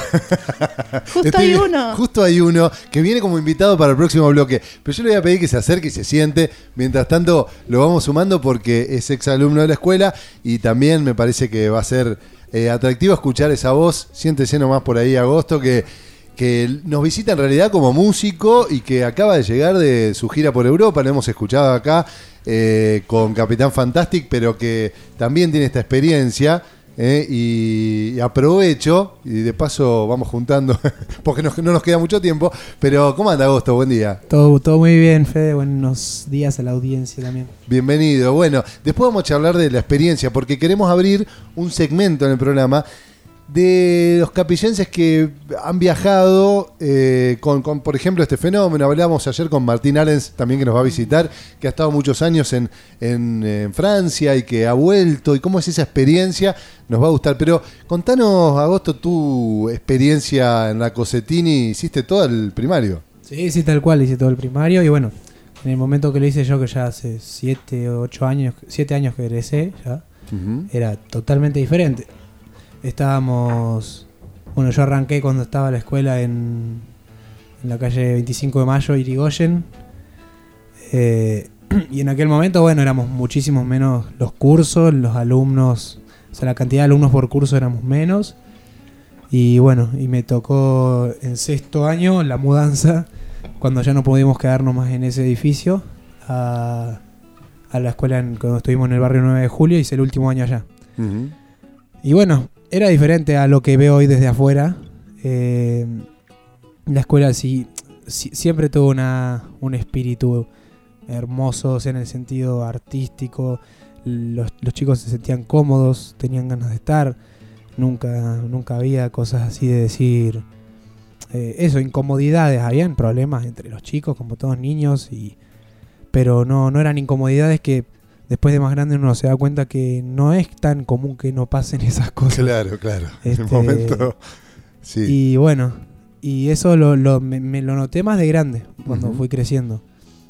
B: hay uno que viene como invitado para el próximo bloque. Pero yo le voy a pedir que se acerque y se siente. Mientras tanto lo vamos sumando porque es exalumno de la escuela y también me parece que va a ser atractivo escuchar esa voz. Siéntese nomás por ahí, Agosto, que nos visita en realidad como músico y que acaba de llegar de su gira por Europa. Lo hemos escuchado acá con Capitán Fantastic, pero que también tiene esta experiencia. Y aprovecho y de paso vamos juntando porque no nos queda mucho tiempo. Pero ¿cómo anda, Agosto? Buen día.
M: Todo muy bien, Fede. Buenos días a la audiencia también.
B: Bienvenido. Bueno, después vamos a charlar de la experiencia porque queremos abrir un segmento en el programa de los capillenses que han viajado con, por ejemplo, este fenómeno. Hablábamos ayer con Martín Arens, también que nos va a visitar, que ha estado muchos años en Francia y que ha vuelto. Y cómo es esa experiencia, nos va a gustar. Pero contanos, Agosto, tu experiencia en la Cosetini. ¿Hiciste todo el primario?
M: Sí, tal cual, hice todo el primario. Y bueno, en el momento que lo hice yo, que ya hace 7 años que egresé, ya, era totalmente diferente. Yo arranqué cuando estaba la escuela en la calle 25 de Mayo, Irigoyen, y en aquel momento, éramos muchísimos menos los cursos, los alumnos, o sea, la cantidad de alumnos por curso éramos menos, y me tocó en 6º año la mudanza, cuando ya no pudimos quedarnos más en ese edificio, a la escuela cuando estuvimos en el barrio 9 de Julio, hice el último año allá. Uh-huh. Y era diferente a lo que veo hoy desde afuera. La escuela siempre tuvo un espíritu hermoso, o sea, en el sentido artístico. Los chicos se sentían cómodos, tenían ganas de estar. Nunca había cosas así de decir... incomodidades. Habían problemas entre los chicos, como todos niños, pero no eran incomodidades que... Después de más grande uno se da cuenta que no es tan común que no pasen esas cosas.
B: Claro. En el momento, sí.
M: Y eso me lo noté más de grande cuando fui creciendo.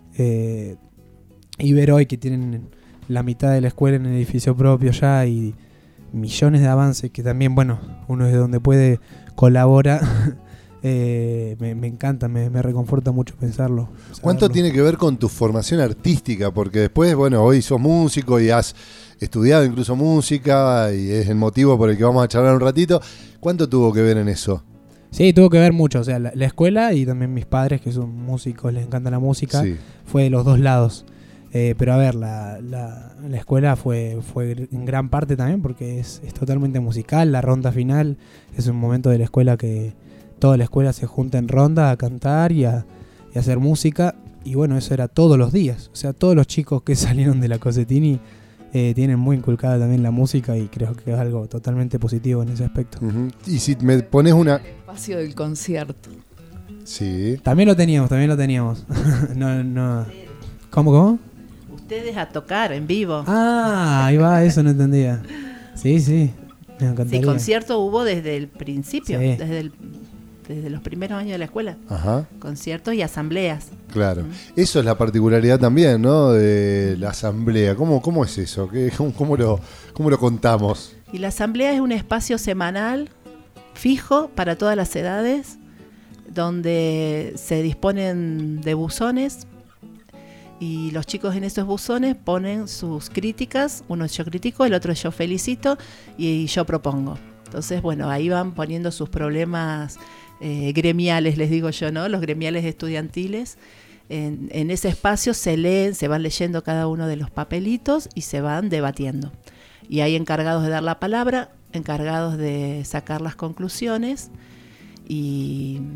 M: Y ver hoy que tienen la mitad de la escuela en el edificio propio ya y millones de avances que también, uno es de donde puede colabora. Me encanta, me reconforta mucho pensarlo.
B: ¿Cuánto tiene que ver con tu formación artística? Porque después, hoy sos músico y has estudiado incluso música y es el motivo por el que vamos a charlar un ratito. ¿Cuánto tuvo que ver en eso?
M: Sí, tuvo que ver mucho. O sea, la escuela y también mis padres, que son músicos, les encanta la música, fue de los dos lados. Pero a ver, la escuela fue en gran parte también porque es totalmente musical. La ronda final es un momento de la escuela que... Toda la escuela se junta en ronda a cantar y a hacer música. Y eso era todos los días. O sea, todos los chicos que salieron de la Cosetini tienen muy inculcada también la música y creo que es algo totalmente positivo en ese aspecto. Uh-huh.
B: Y si me pones una...
L: El espacio del concierto.
B: Sí.
M: También lo teníamos. No. ¿Cómo?
K: Ustedes a tocar en vivo.
M: Ah, ahí va, eso no entendía. Sí. Me encantaría.
K: Sí, concierto hubo desde el principio, desde los primeros años de la escuela.
B: Ajá.
K: Conciertos y asambleas.
B: Claro. Eso es la particularidad también, ¿no? De la asamblea. ¿Cómo es eso? ¿Cómo lo contamos?
K: Y la asamblea es un espacio semanal fijo para todas las edades, donde se disponen de buzones y los chicos en esos buzones ponen sus críticas. Uno es yo critico, el otro es yo felicito y yo propongo. Entonces, ahí van poniendo sus problemas gremiales, les digo yo, ¿no? Los gremiales estudiantiles. En ese espacio se leen, se van leyendo cada uno de los papelitos y se van debatiendo. Y hay encargados de dar la palabra, encargados de sacar las conclusiones y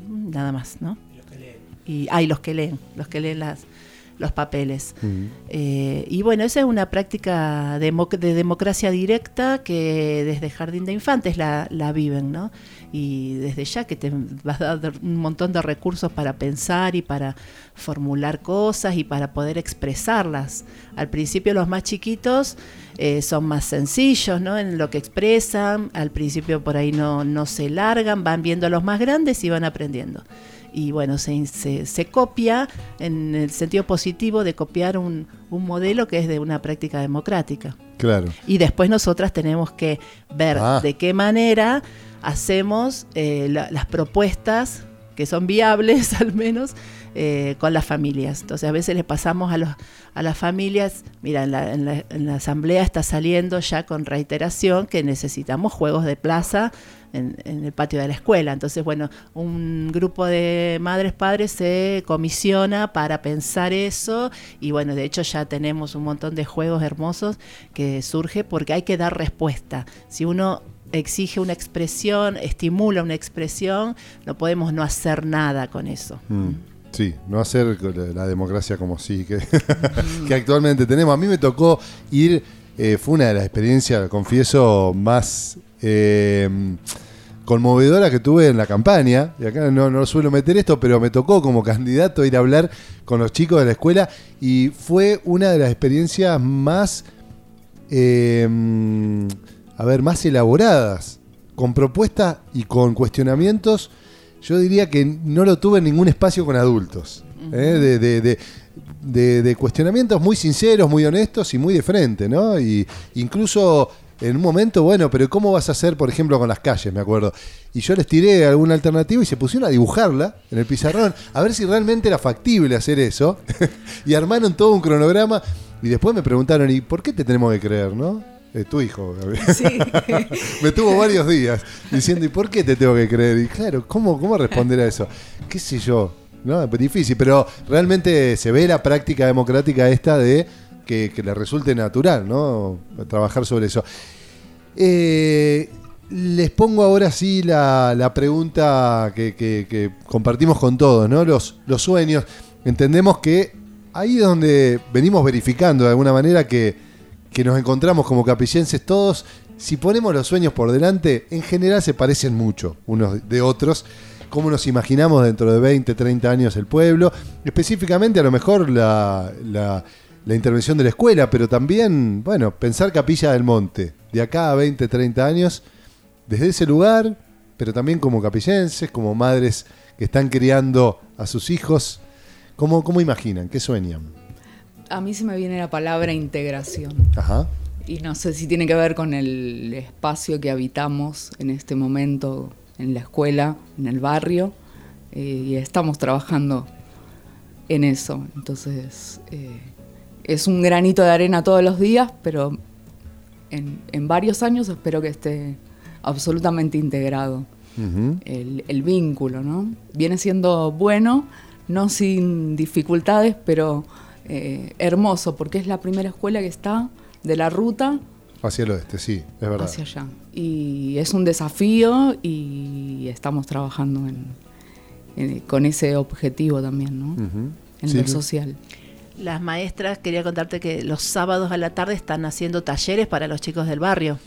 K: nada más, ¿no? Y los que leen los papeles. Y bueno, esa es una práctica de democracia directa que desde Jardín de Infantes la viven, ¿no? Y desde ya que te vas a dar un montón de recursos para pensar y para formular cosas y para poder expresarlas. Al principio los más chiquitos son más sencillos, ¿no? En lo que expresan, al principio por ahí no se largan, van viendo a los más grandes y van aprendiendo. Y bueno, se copia en el sentido positivo de copiar un modelo que es de una práctica democrática.
B: Claro.
K: Y después nosotras tenemos que ver de qué manera hacemos las propuestas que son viables al menos con las familias. Entonces a veces les pasamos a las familias, mira, en la asamblea está saliendo ya con reiteración que necesitamos juegos de plaza en el patio de la escuela. Entonces, bueno, un grupo de madres, padres se comisiona para pensar eso y bueno, de hecho ya tenemos un montón de juegos hermosos que surge porque hay que dar respuesta. Si uno exige una expresión, estimula una expresión, no podemos no hacer nada con eso.
B: Sí, no hacer la democracia como sí que actualmente tenemos. A mí me tocó ir, fue una de las experiencias, confieso, más conmovedora que tuve en la campaña. Y acá no suelo meter esto, pero me tocó como candidato ir a hablar con los chicos de la escuela y fue una de las experiencias más más elaboradas, con propuestas y con cuestionamientos. Yo diría que no lo tuve en ningún espacio con adultos. De cuestionamientos muy sinceros, muy honestos y muy de frente, ¿no? Y incluso en un momento, bueno, pero ¿cómo vas a hacer, por ejemplo, con las calles? Me acuerdo. Y yo les tiré alguna alternativa y se pusieron a dibujarla en el pizarrón, a ver si realmente era factible hacer eso. Y armaron todo un cronograma. Y después me preguntaron, ¿y por qué te tenemos que creer, no? Tu hijo, Gabriel.
K: Sí.
B: Me tuvo varios días diciendo, ¿y por qué te tengo que creer? Y claro, ¿cómo responder a eso? ¿Qué sé yo? ¿No? Es difícil, pero realmente se ve la práctica democrática esta de que le resulte natural, ¿no? Trabajar sobre eso. Les pongo ahora sí la pregunta que compartimos con todos, ¿no? Los sueños. Entendemos que ahí es donde venimos verificando de alguna manera que nos encontramos como capillenses todos. Si ponemos los sueños por delante, en general se parecen mucho unos de otros. Cómo nos imaginamos dentro de 20, 30 años el pueblo. Específicamente a lo mejor la intervención de la escuela, pero también, bueno, pensar Capilla del Monte. De acá a 20, 30 años, desde ese lugar, pero también como capillenses, como madres que están criando a sus hijos. ¿Cómo imaginan? ¿Qué sueñan?
L: A mí se me viene la palabra integración.
B: Ajá.
L: Y no sé si tiene que ver con el espacio que habitamos en este momento, en la escuela, en el barrio, y estamos trabajando en eso. Entonces, es un granito de arena todos los días, pero en varios años espero que esté absolutamente integrado. Uh-huh. El vínculo, ¿no? Viene siendo bueno, no sin dificultades, pero hermoso, porque es la primera escuela que está de la ruta
B: hacia el oeste, sí, es verdad.
L: Hacia allá. Y es un desafío y estamos trabajando con ese objetivo también, ¿no? Uh-huh. En lo social.
K: Las maestras, quería contarte que los sábados a la tarde están haciendo talleres para los chicos del barrio.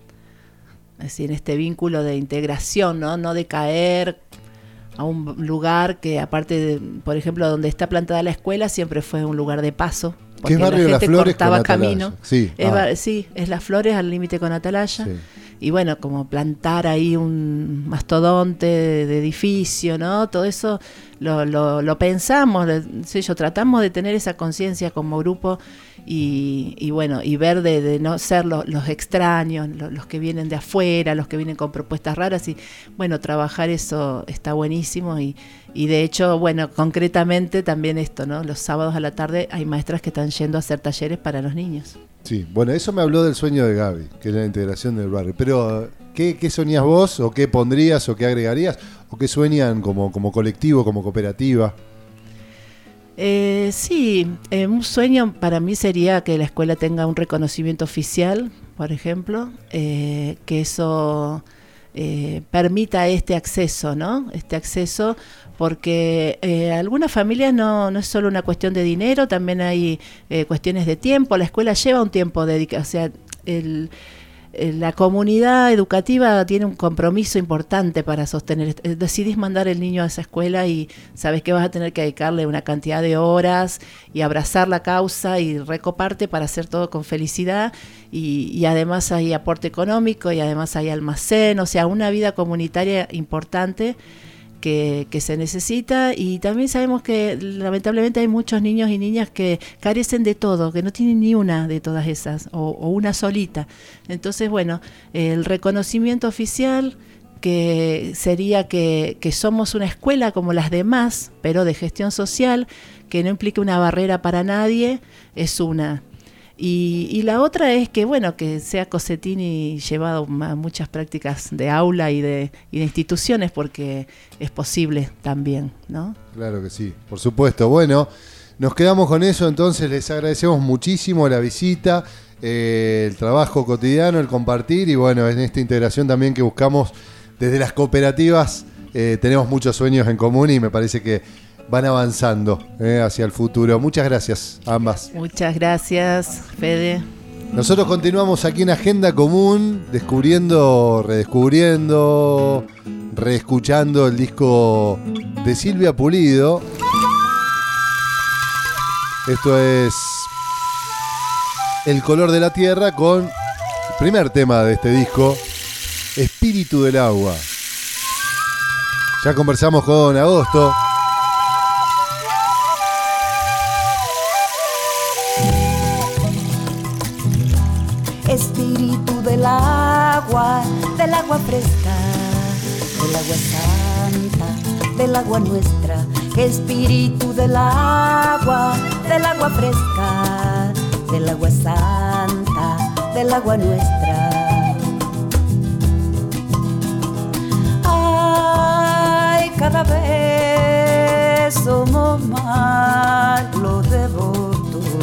K: Es decir, este vínculo de integración, ¿no? No de caer a un lugar que, aparte de, por ejemplo, donde está plantada la escuela, siempre fue un lugar de paso.
B: ¿Qué es barrio de Las Flores con Atalaya?
K: Camino.
B: Sí,
K: sí, es Las Flores al límite con Atalaya.
B: Sí.
K: Y bueno, como plantar ahí un mastodonte de edificio, ¿no? Todo eso lo pensamos, tratamos de tener esa conciencia como grupo y bueno, y ver de no ser los extraños, los que vienen de afuera, los que vienen con propuestas raras y bueno, trabajar eso está buenísimo y de hecho, bueno, concretamente también esto, ¿no? Los sábados a la tarde hay maestras que están yendo a hacer talleres para los niños.
B: Sí, bueno, eso me habló del sueño de Gaby, que es la integración del barrio. Pero, ¿qué soñás vos? ¿O qué pondrías? ¿O qué agregarías? ¿O qué sueñan como colectivo, como cooperativa?
K: Un sueño para mí sería que la escuela tenga un reconocimiento oficial, por ejemplo, que eso permita este acceso, ¿no? Este acceso, porque algunas familias no es solo una cuestión de dinero, también hay cuestiones de tiempo. La escuela lleva un tiempo dedicado, o sea, la comunidad educativa tiene un compromiso importante para sostener. Decidís mandar el niño a esa escuela y sabes que vas a tener que dedicarle una cantidad de horas y abrazar la causa y recoparte para hacer todo con felicidad, y además hay aporte económico y además hay almacén, o sea, una vida comunitaria importante que se necesita. Y también sabemos que lamentablemente hay muchos niños y niñas que carecen de todo, que no tienen ni una de todas esas o una solita. Entonces, bueno, el reconocimiento oficial que sería que somos una escuela como las demás, pero de gestión social, que no implique una barrera para nadie, es una. Y la otra es que, bueno, que sea Cossetini llevado a muchas prácticas de aula y de instituciones, porque es posible también, ¿no?
B: Claro que sí, por supuesto. Bueno, nos quedamos con eso, entonces les agradecemos muchísimo la visita, el trabajo cotidiano, el compartir, y bueno, en esta integración también que buscamos desde las cooperativas. Tenemos muchos sueños en común y me parece que van avanzando hacia el futuro. Muchas gracias a ambas.
K: Muchas gracias, Fede.
B: Nosotros continuamos aquí en Agenda Común, descubriendo, redescubriendo, reescuchando el disco de Silvia Pulido. Esto es El color de la tierra, con el primer tema de este disco, Espíritu del agua. Ya conversamos con Agosto.
D: Espíritu del agua fresca, del agua santa, del agua nuestra. Espíritu del agua fresca, del agua santa, del agua nuestra. Ay, cada vez somos más los devotos.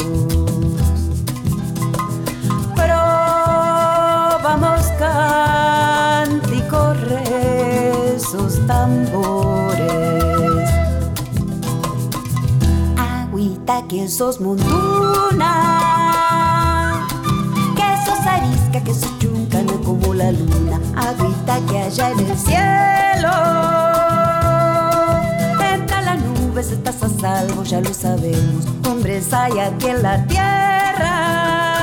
D: Vamos, cánticos, rezos, tambores. Agüita que sos montuna, que sos arisca, que sos chuncana como la luna. Agüita que allá en el cielo, entre las nubes estás a salvo, ya lo sabemos. Hombres hay aquí en la tierra,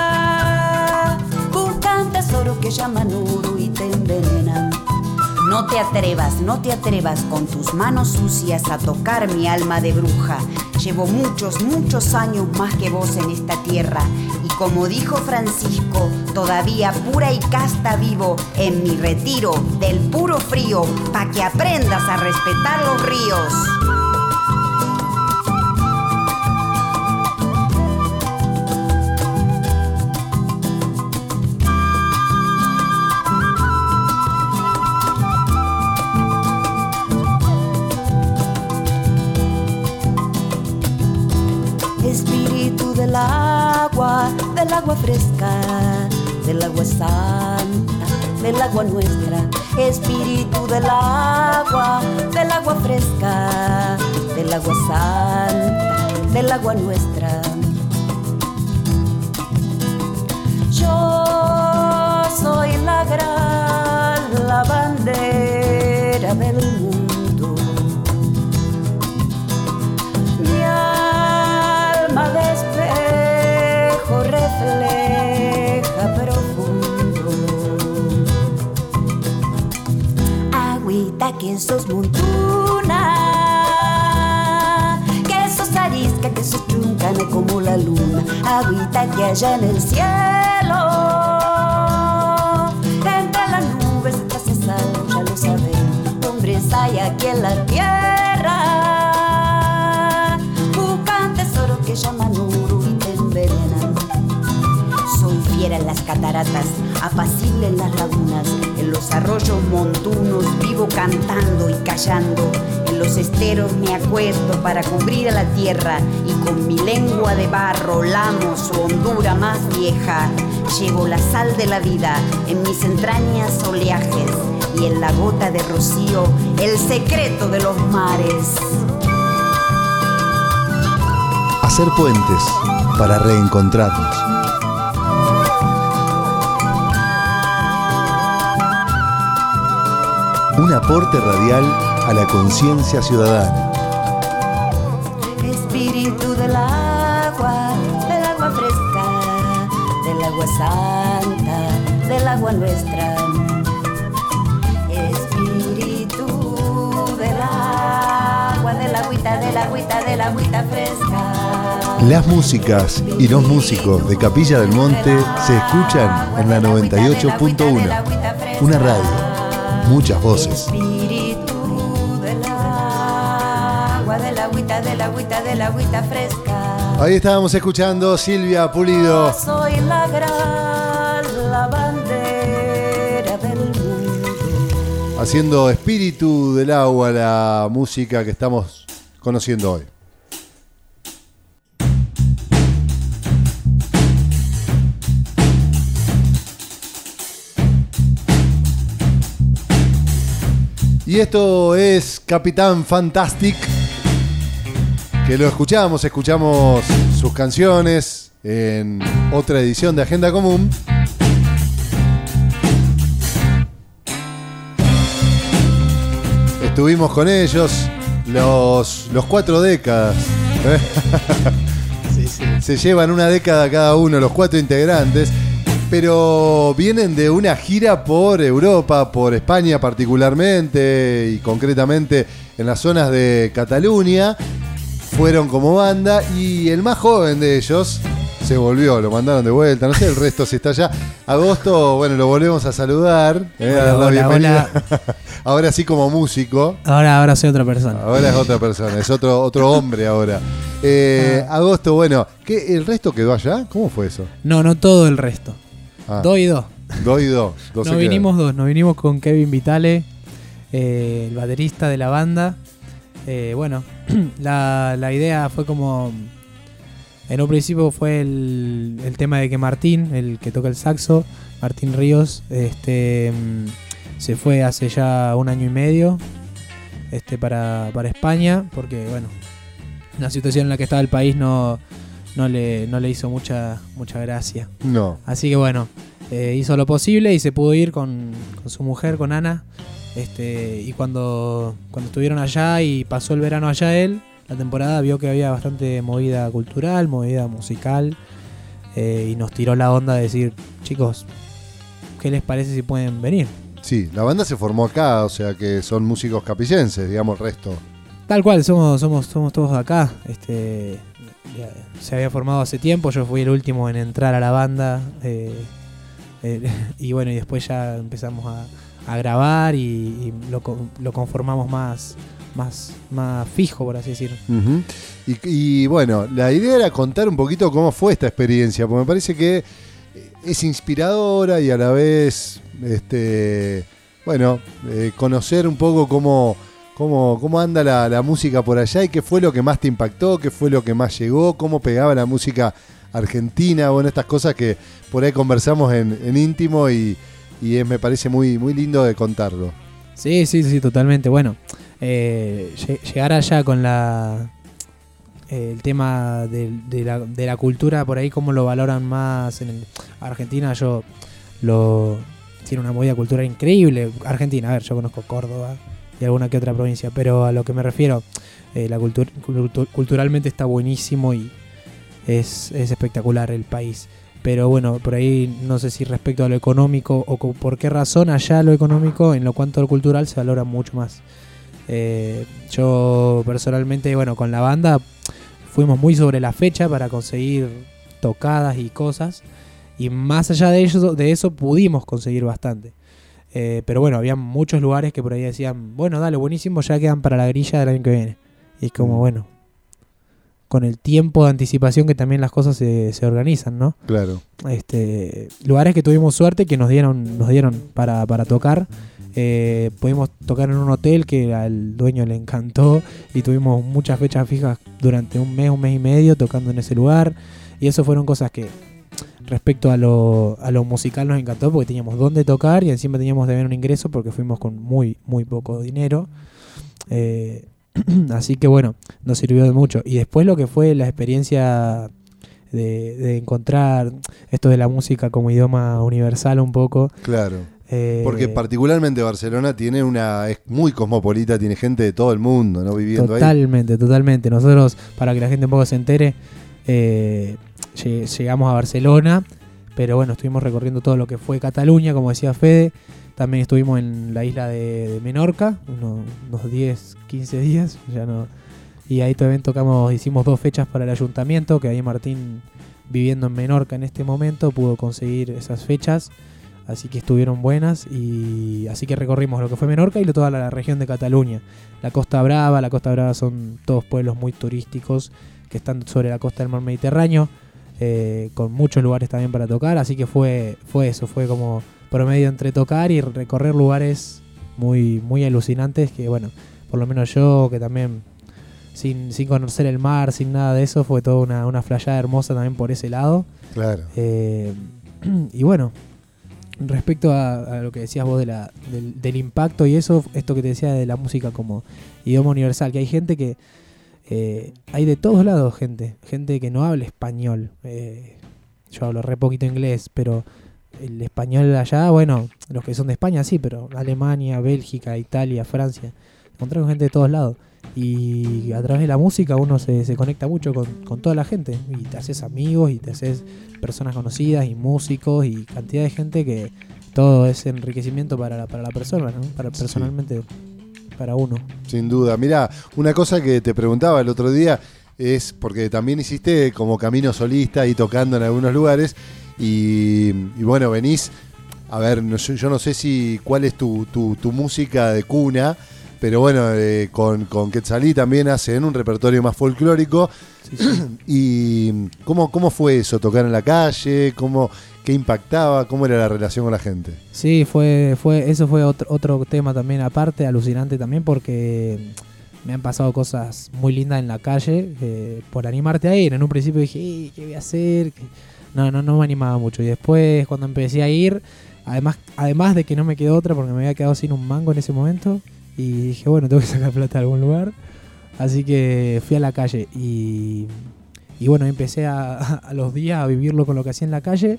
D: tesoro que llaman oro y te envenenan. No te atrevas con tus manos sucias a tocar mi alma de bruja. Llevo muchos años más que vos en esta tierra, y como dijo Francisco, todavía pura y casta vivo en mi retiro del puro frío, pa' que aprendas a respetar los ríos. Del agua fresca, del agua santa, del agua nuestra. Espíritu del agua fresca, del agua santa, del agua nuestra. Yo soy la gran lavandera del mundo. Mi alma de espejo refleja profundo. Agüita que sos montuna, que sos arisca, que sos chuncana como la luna. Agüita que allá en el cielo, entre las nubes estás a salvo, ya lo sabemos. Hombres hay aquí en la tierra, buscan tesoro que llaman oro y te envenenan. Soy fiera en las cataratas, apacible en las lagunas, en los arroyos montunos vivo cantando y callando. En los esteros me acuesto para cubrir a la tierra, y con mi lengua de barro lamo su hondura más vieja. Llevo la sal de la vida en mis entrañas oleajes, y en la gota de rocío el secreto de los mares.
B: Hacer puentes para reencontrarnos. Un aporte radial a la conciencia ciudadana.
D: Espíritu del agua fresca, del agua santa, del agua nuestra. Espíritu del agua, del agüita fresca.
B: Las músicas y los músicos de Capilla del Monte se escuchan en la 98.1. Una radio. Muchas voces.
D: Espíritu del agua, del agüita fresca.
B: Ahí estábamos escuchando Silvia Pulido.
D: Soy la gran lavandera del mundo.
B: Haciendo Espíritu del Agua, la música que estamos conociendo hoy. Y esto es Capitán Fantastic, que lo escuchamos sus canciones en otra edición de Agenda Común. Estuvimos con ellos los 4 décadas.
M: Sí, sí.
B: Se llevan una década cada uno, los 4 integrantes. Pero vienen de una gira por Europa, por España particularmente y concretamente en las zonas de Cataluña. Fueron como banda y el más joven de ellos se volvió, lo mandaron de vuelta, no sé, el resto si está allá. Agosto, bueno, lo volvemos a saludar.
M: Hola.
B: Ahora sí como músico.
M: Ahora soy otra persona.
B: Ahora es otra persona, es otro hombre ahora. Agosto, bueno, ¿qué, el resto quedó allá? ¿Cómo fue eso?
M: No todo el resto. 2 y 2.
B: 2 y 2.
M: Nos vinimos con Kevin Vitale, el baterista de la banda. Bueno, la idea fue como... En un principio fue el tema de que Martín, el que toca el saxo, Martín Ríos, se fue hace ya 1 año y medio para España, porque bueno, la situación en la que estaba el país no le hizo mucha gracia.
B: No.
M: Así que bueno, hizo lo posible y se pudo ir con su mujer, con Ana. Y cuando estuvieron allá y pasó el verano allá él, la temporada vio que había bastante movida cultural, movida musical, y nos tiró la onda de decir, chicos, ¿qué les parece si pueden venir?
B: Sí, la banda se formó acá, o sea que son músicos capillenses, digamos, el resto.
M: Tal cual, somos todos de acá. Se había formado hace tiempo, yo fui el último en entrar a la banda, y bueno, y después ya empezamos a grabar y lo conformamos más fijo, por así decirlo.
B: Uh-huh. Y bueno, la idea era contar un poquito cómo fue esta experiencia, porque me parece que es inspiradora y a la vez, conocer un poco cómo anda la música por allá y qué fue lo que más te impactó, qué fue lo que más llegó, cómo pegaba la música argentina, bueno, estas cosas que por ahí conversamos en íntimo y me parece muy, muy lindo de contarlo.
M: Sí, totalmente. Bueno, llegar allá con el tema de la cultura, por ahí cómo lo valoran más en Argentina. Tiene una movida cultural increíble. Argentina, a ver, yo conozco Córdoba y alguna que otra provincia, pero a lo que me refiero, culturalmente está buenísimo y es espectacular el país. Pero bueno, por ahí no sé si respecto a lo económico o por qué razón allá lo económico, en lo cuanto al cultural, se valora mucho más. Yo personalmente, bueno, con la banda fuimos muy sobre la fecha para conseguir tocadas y cosas, y más allá de eso pudimos conseguir bastante. Pero bueno, había muchos lugares que por ahí decían, bueno, dale, buenísimo, ya quedan para la grilla del año que viene. Y es como, bueno, con el tiempo de anticipación que también las cosas se organizan, ¿no?
B: Claro.
M: Lugares que tuvimos suerte que nos dieron para tocar. Pudimos tocar en un hotel que al dueño le encantó y tuvimos muchas fechas fijas durante un mes y medio tocando en ese lugar, y eso fueron cosas que respecto a lo musical nos encantó porque teníamos dónde tocar y encima teníamos de ver un ingreso porque fuimos con muy poco dinero. Así que bueno, nos sirvió de mucho. Y después lo que fue la experiencia de encontrar esto de la música como idioma universal un poco.
B: Claro. Porque particularmente Barcelona es muy cosmopolita, tiene gente de todo el mundo, ¿no? Viviendo
M: ahí. Totalmente. Nosotros, para que la gente un poco se entere, llegamos a Barcelona, pero bueno, estuvimos recorriendo todo lo que fue Cataluña, como decía Fede. También estuvimos en la isla de Menorca, unos 10, 15 días, ya no. Y ahí también hicimos 2 fechas para el ayuntamiento, que ahí Martín, viviendo en Menorca en este momento, pudo conseguir esas fechas. Así que estuvieron buenas y así que recorrimos lo que fue Menorca y toda la región de Cataluña. La Costa Brava son todos pueblos muy turísticos que están sobre la costa del mar Mediterráneo, con muchos lugares también para tocar, así que fue como promedio entre tocar y recorrer lugares muy alucinantes que bueno, por lo menos yo que también sin conocer el mar, sin nada de eso, fue toda una flayada hermosa también por ese lado.
B: Claro.
M: Y bueno, respecto a lo que decías vos del impacto y esto que te decía de la música como idioma universal, que hay gente que hay de todos lados gente que no habla español. Yo hablo re poquito inglés, pero el español allá, bueno, los que son de España sí, pero Alemania, Bélgica, Italia, Francia, encontramos gente de todos lados. Y a través de la música uno se conecta mucho con toda la gente y te haces amigos y te haces personas conocidas y músicos y cantidad de gente que todo es enriquecimiento para la persona, ¿no? Personalmente, para uno.
B: Sin duda. Mirá, una cosa que te preguntaba el otro día es porque también hiciste como camino solista y tocando en algunos lugares y bueno, venís, a ver, yo no sé cuál es tu música de cuna. Pero bueno, con Quetzalí también hacen un repertorio más folclórico. Sí. ¿Y cómo fue eso? ¿Tocar en la calle? ¿Qué impactaba? ¿Cómo era la relación con la gente?
M: Sí, eso fue otro tema también aparte, alucinante también, porque me han pasado cosas muy lindas en la calle por animarte a ir. En un principio dije, ¿qué voy a hacer? No me animaba mucho. Y después, cuando empecé a ir, además de que no me quedó otra porque me había quedado sin un mango en ese momento, y dije, bueno, tengo que sacar plata de algún lugar. Así que fui a la calle y bueno, empecé a los días a vivirlo con lo que hacía en la calle.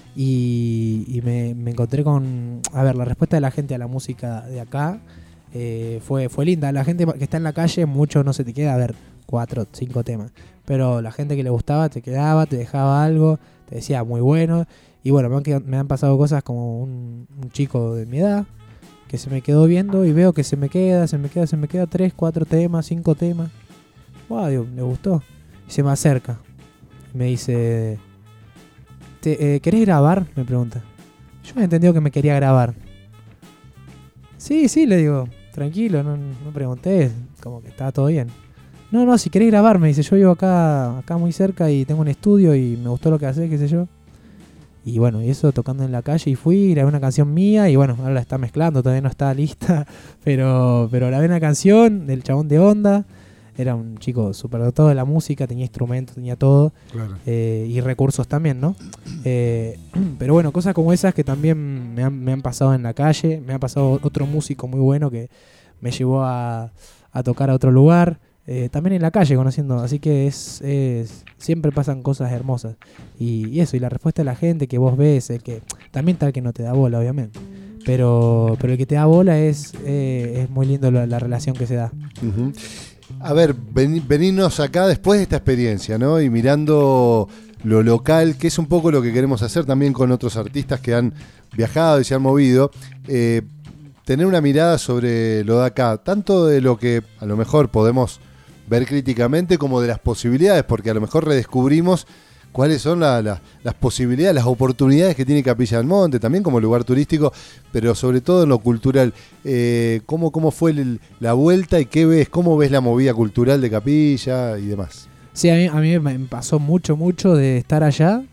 M: Y me encontré con... A ver, la respuesta de la gente a la música de acá fue linda. La gente que está en la calle, mucho no se te queda a ver 4, 5 temas. Pero la gente que le gustaba te quedaba, te dejaba algo, te decía muy bueno. Y bueno, me han pasado cosas como un chico de mi edad que se me quedó viendo y veo que se me queda 3, 4 temas, 5 temas. Wow, Dios, le gustó. Y se me acerca. Me dice, ¿querés grabar? Me pregunta. Yo me entendido que me quería grabar. Sí, le digo, tranquilo, no pregunté, como que estaba todo bien. No, si querés grabar, me dice, yo vivo acá muy cerca y tengo un estudio y me gustó lo que haces, qué sé yo. Y bueno, y eso tocando en la calle y fui, grabé una canción mía y bueno, ahora la está mezclando, todavía no está lista, pero grabé una canción del chabón de Onda, era un chico superdotado de la música, tenía instrumentos, tenía todo, claro. Y recursos también, ¿no? Pero bueno, cosas como esas que también me han pasado en la calle, me ha pasado otro músico muy bueno que me llevó a tocar a otro lugar. También en la calle conociendo, así que siempre pasan cosas hermosas y eso, y la respuesta de la gente que vos ves, el que también tal que no te da bola obviamente, pero el que te da bola es muy lindo la relación que se da.
B: Uh-huh. A ver, venirnos acá después de esta experiencia, ¿no? Y mirando lo local, que es un poco lo que queremos hacer también con otros artistas que han viajado y se han movido, tener una mirada sobre lo de acá, tanto de lo que a lo mejor podemos ver críticamente como de las posibilidades, porque a lo mejor redescubrimos cuáles son las posibilidades, las oportunidades que tiene Capilla del Monte, también como lugar turístico, pero sobre todo en lo cultural. ¿Cómo fue la vuelta y cómo ves la movida cultural de Capilla y demás?
M: Sí, a mí me pasó mucho de estar allá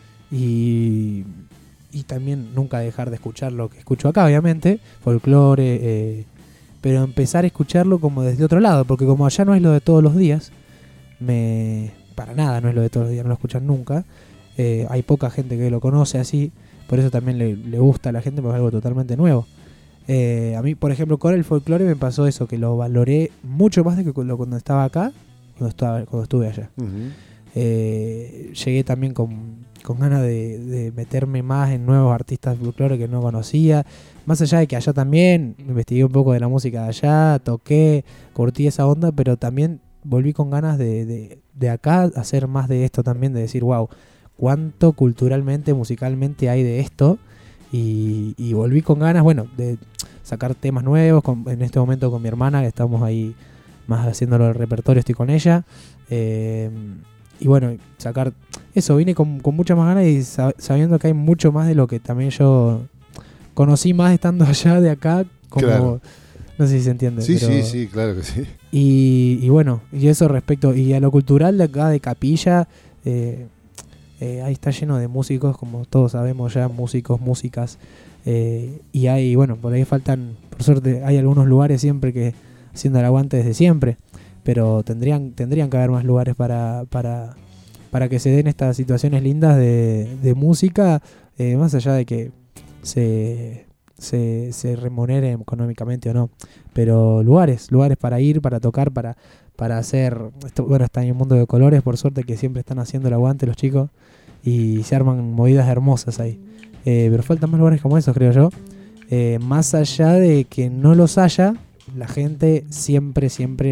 M: y también nunca dejar de escuchar lo que escucho acá, obviamente, folclore, pero empezar a escucharlo como desde otro lado, porque como allá no es lo de todos los días, para nada no es lo de todos los días, no lo escuchan nunca, Hay poca gente que lo conoce así, por eso también le gusta a la gente, porque es algo totalmente nuevo. A mí, por ejemplo, con el folclore me pasó eso, que lo valoré mucho más de que cuando estaba acá, cuando estuve allá. Llegué también con ganas de meterme más en nuevos artistas de folclore que no conocía. Más allá de que allá también investigué un poco de la música de allá, toqué, curtí esa onda, pero también volví con ganas de acá hacer más de esto también, de decir, wow, cuánto culturalmente, musicalmente hay de esto. Y volví con ganas, bueno, de sacar temas nuevos, en este momento con mi hermana, que estamos ahí más haciéndolo el repertorio, estoy con ella. Y bueno, sacar eso, vine con muchas más ganas y sabiendo que hay mucho más de lo que también yo conocí más estando allá de acá, como claro. No sé si se entiende.
B: Sí,
M: pero,
B: sí, claro que sí.
M: Y bueno, y eso respecto, y a lo cultural de acá de Capilla, ahí está lleno de músicos, como todos sabemos ya, músicos, músicas, y hay, bueno, por ahí faltan, por suerte, hay algunos lugares siempre que haciendo el aguante desde siempre, pero tendrían que haber más lugares para que se den estas situaciones lindas de música, más allá de que se remunere económicamente o no, pero lugares para ir, para tocar, para hacer esto. Bueno, está en el mundo de colores, por suerte, que siempre están haciendo el aguante los chicos y se arman movidas hermosas ahí, pero faltan más lugares como esos, creo yo. Más allá de que no los haya, la gente siempre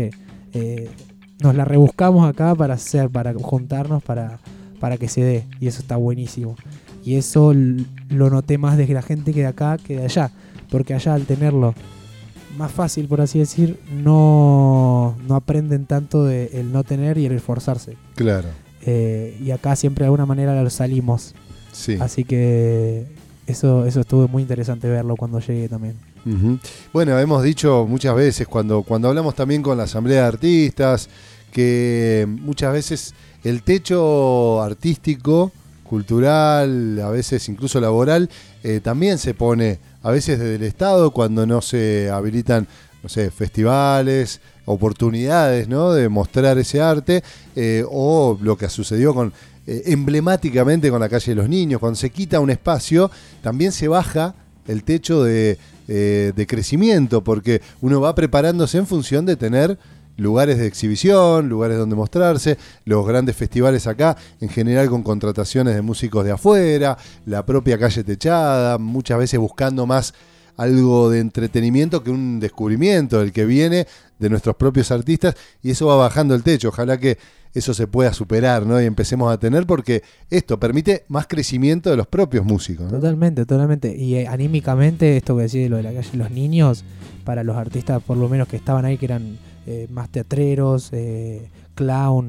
M: nos la rebuscamos acá para juntarnos para que se dé, y eso está buenísimo. Y eso lo noté más de la gente que de acá que de allá, porque allá, al tenerlo más fácil, por así decir, no aprenden tanto de el no tener y el esforzarse.
B: Claro.
M: Y acá siempre de alguna manera lo salimos.
B: Sí.
M: Así que eso estuvo muy interesante verlo cuando llegué también.
B: Uh-huh. Bueno, hemos dicho muchas veces cuando hablamos también con la Asamblea de Artistas, que muchas veces el techo artístico, cultural, a veces incluso laboral, también se pone a veces desde el Estado cuando no se habilitan, no sé, festivales, oportunidades, ¿no?, de mostrar ese arte, o lo que sucedió con emblemáticamente con la calle de los niños, cuando se quita un espacio, también se baja el techo de crecimiento, porque uno va preparándose en función de tener lugares de exhibición, lugares donde mostrarse, los grandes festivales acá, en general con contrataciones de músicos de afuera, la propia calle techada, muchas veces buscando más algo de entretenimiento que un descubrimiento del que viene de nuestros propios artistas, y eso va bajando el techo. Ojalá que eso se pueda superar, ¿no?, y empecemos a tener, porque esto permite más crecimiento de los propios músicos, ¿no?
M: Totalmente. Y anímicamente, esto que decís de lo de la calle, los niños, para los artistas por lo menos que estaban ahí, que eran más teatreros, clown,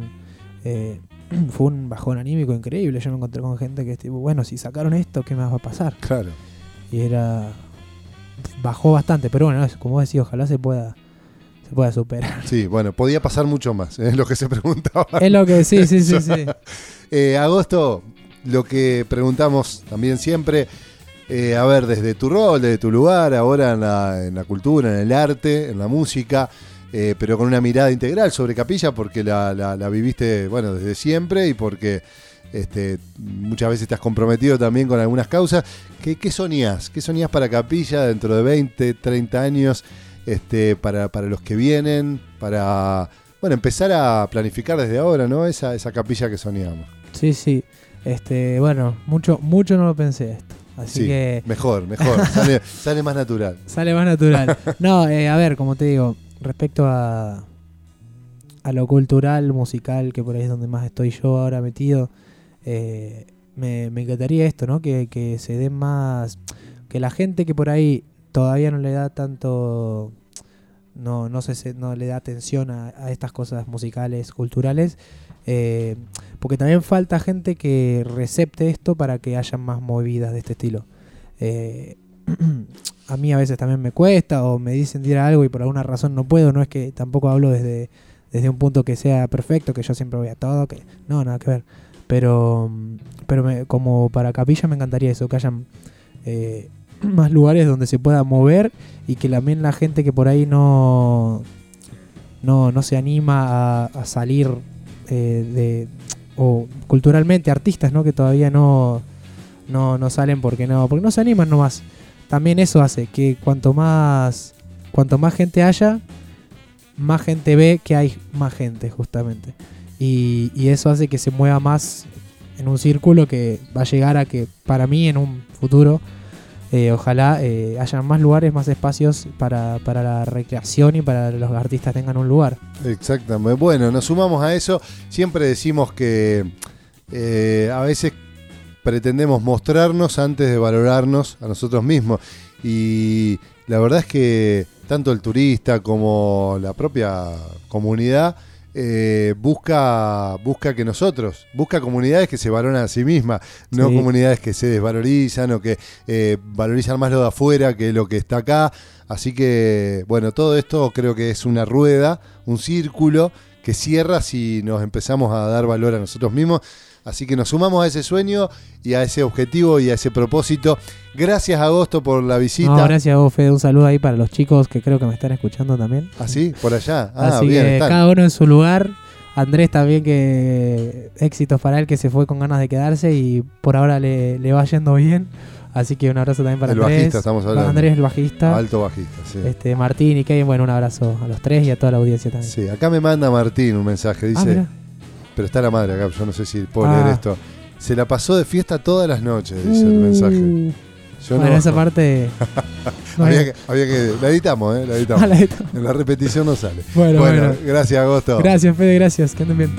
M: fue un bajón anímico increíble. Yo me encontré con gente que tipo, bueno, si sacaron esto, ¿qué más va a pasar?
B: Claro.
M: Y bajó bastante, pero bueno, como decía, ojalá se pueda superar.
B: Sí, bueno, podía pasar mucho más, es lo que se preguntaba.
M: Es lo que sí.
B: Agosto, lo que preguntamos también siempre, a ver, desde tu rol, desde tu lugar, ahora en la cultura, en el arte, en la música, pero con una mirada integral sobre Capilla, porque la viviste, bueno, desde siempre, y porque muchas veces te has comprometido también con algunas causas. ¿Qué soñás? ¿Qué soñás para Capilla dentro de 20, 30 años? Para los que vienen, para empezar a planificar desde ahora, ¿no?, esa Capilla que soñamos.
M: Sí. Bueno, mucho no lo pensé esto. Así
B: sí,
M: que
B: mejor. Sale más natural.
M: Sale más natural. No, a ver, como te digo, respecto a lo cultural, musical, que por ahí es donde más estoy yo ahora metido, me encantaría esto, ¿no? Que se den más, que la gente que por ahí todavía no le da tanto, no le da atención a estas cosas musicales, culturales, porque también falta gente que recepte esto para que haya más movidas de este estilo. A mí a veces también me cuesta, o me dicen dir algo y por alguna razón no puedo. No es que tampoco hablo desde un punto que sea perfecto, que yo siempre voy a todo, que no, nada que ver. Pero como para Capilla me encantaría eso, que hayan más lugares donde se pueda mover, y que también la gente que por ahí no se anima a salir de o culturalmente artistas, ¿no? Que todavía no salen porque no se animan nomás. También eso hace que cuanto más gente haya, más gente ve que hay más gente, justamente. Y eso hace que se mueva más en un círculo que va a llegar a que, para mí, en un futuro, ojalá haya más lugares, más espacios para la recreación y para los artistas tengan un lugar.
B: Exactamente. Bueno, nos sumamos a eso. Siempre decimos que a veces pretendemos mostrarnos antes de valorarnos a nosotros mismos. Y la verdad es que tanto el turista como la propia comunidad busca comunidades que se valoran a sí mismas, no comunidades que se desvalorizan o que valorizan más lo de afuera que lo que está acá. Así que, bueno, todo esto creo que es una rueda, un círculo que cierra si nos empezamos a dar valor a nosotros mismos. Así que nos sumamos a ese sueño y a ese objetivo y a ese propósito. Gracias, Agosto, por la visita.
M: No, gracias a vos, Fede. Un saludo ahí para los chicos que creo que me están escuchando también.
B: ¿Ah, sí? ¿Por allá?
M: Así
B: bien,
M: que
B: están.
M: cada uno en su lugar. Andrés también, que éxitos para él, que se fue con ganas de quedarse y por ahora le va yendo bien. Así que un abrazo también para Andrés.
B: El bajista, estamos hablando.
M: Andrés, el bajista.
B: Alto bajista, sí.
M: Martín y Kevin, bueno, un abrazo a los tres y a toda la audiencia también.
B: Sí, acá me manda Martín un mensaje, dice... pero está la madre acá, yo no sé si puedo leer esto. Se la pasó de fiesta todas las noches, dice el mensaje. Yo
M: bueno, esa parte...
B: había que... La editamos, la editamos.
M: La editamos.
B: En la repetición no sale.
M: Bueno.
B: Gracias, Agosto.
M: Gracias, Fede, gracias. Que anden bien.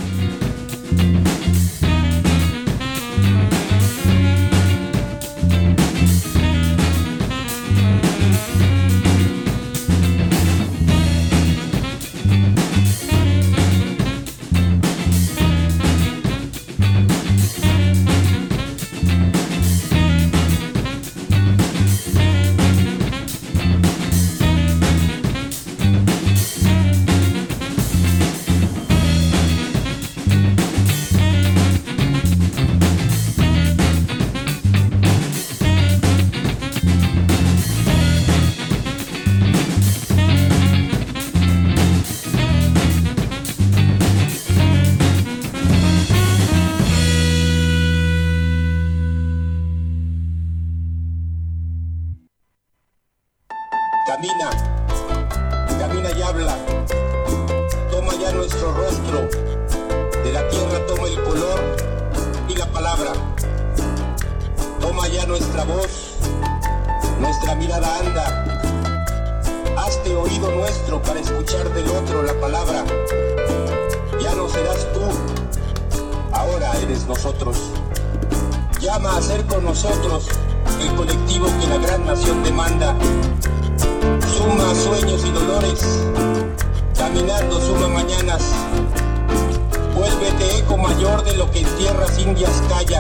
N: Camina y habla, toma ya nuestro rostro, de la tierra toma el color y la palabra, toma ya nuestra voz, nuestra mirada anda, hazte oído nuestro para escuchar del otro la palabra, ya no serás tú, ahora eres nosotros, llama a ser con nosotros el colectivo que la gran nación demanda. Suma sueños y dolores, caminando suma mañanas, vuélvete eco mayor de lo que en tierras indias calla.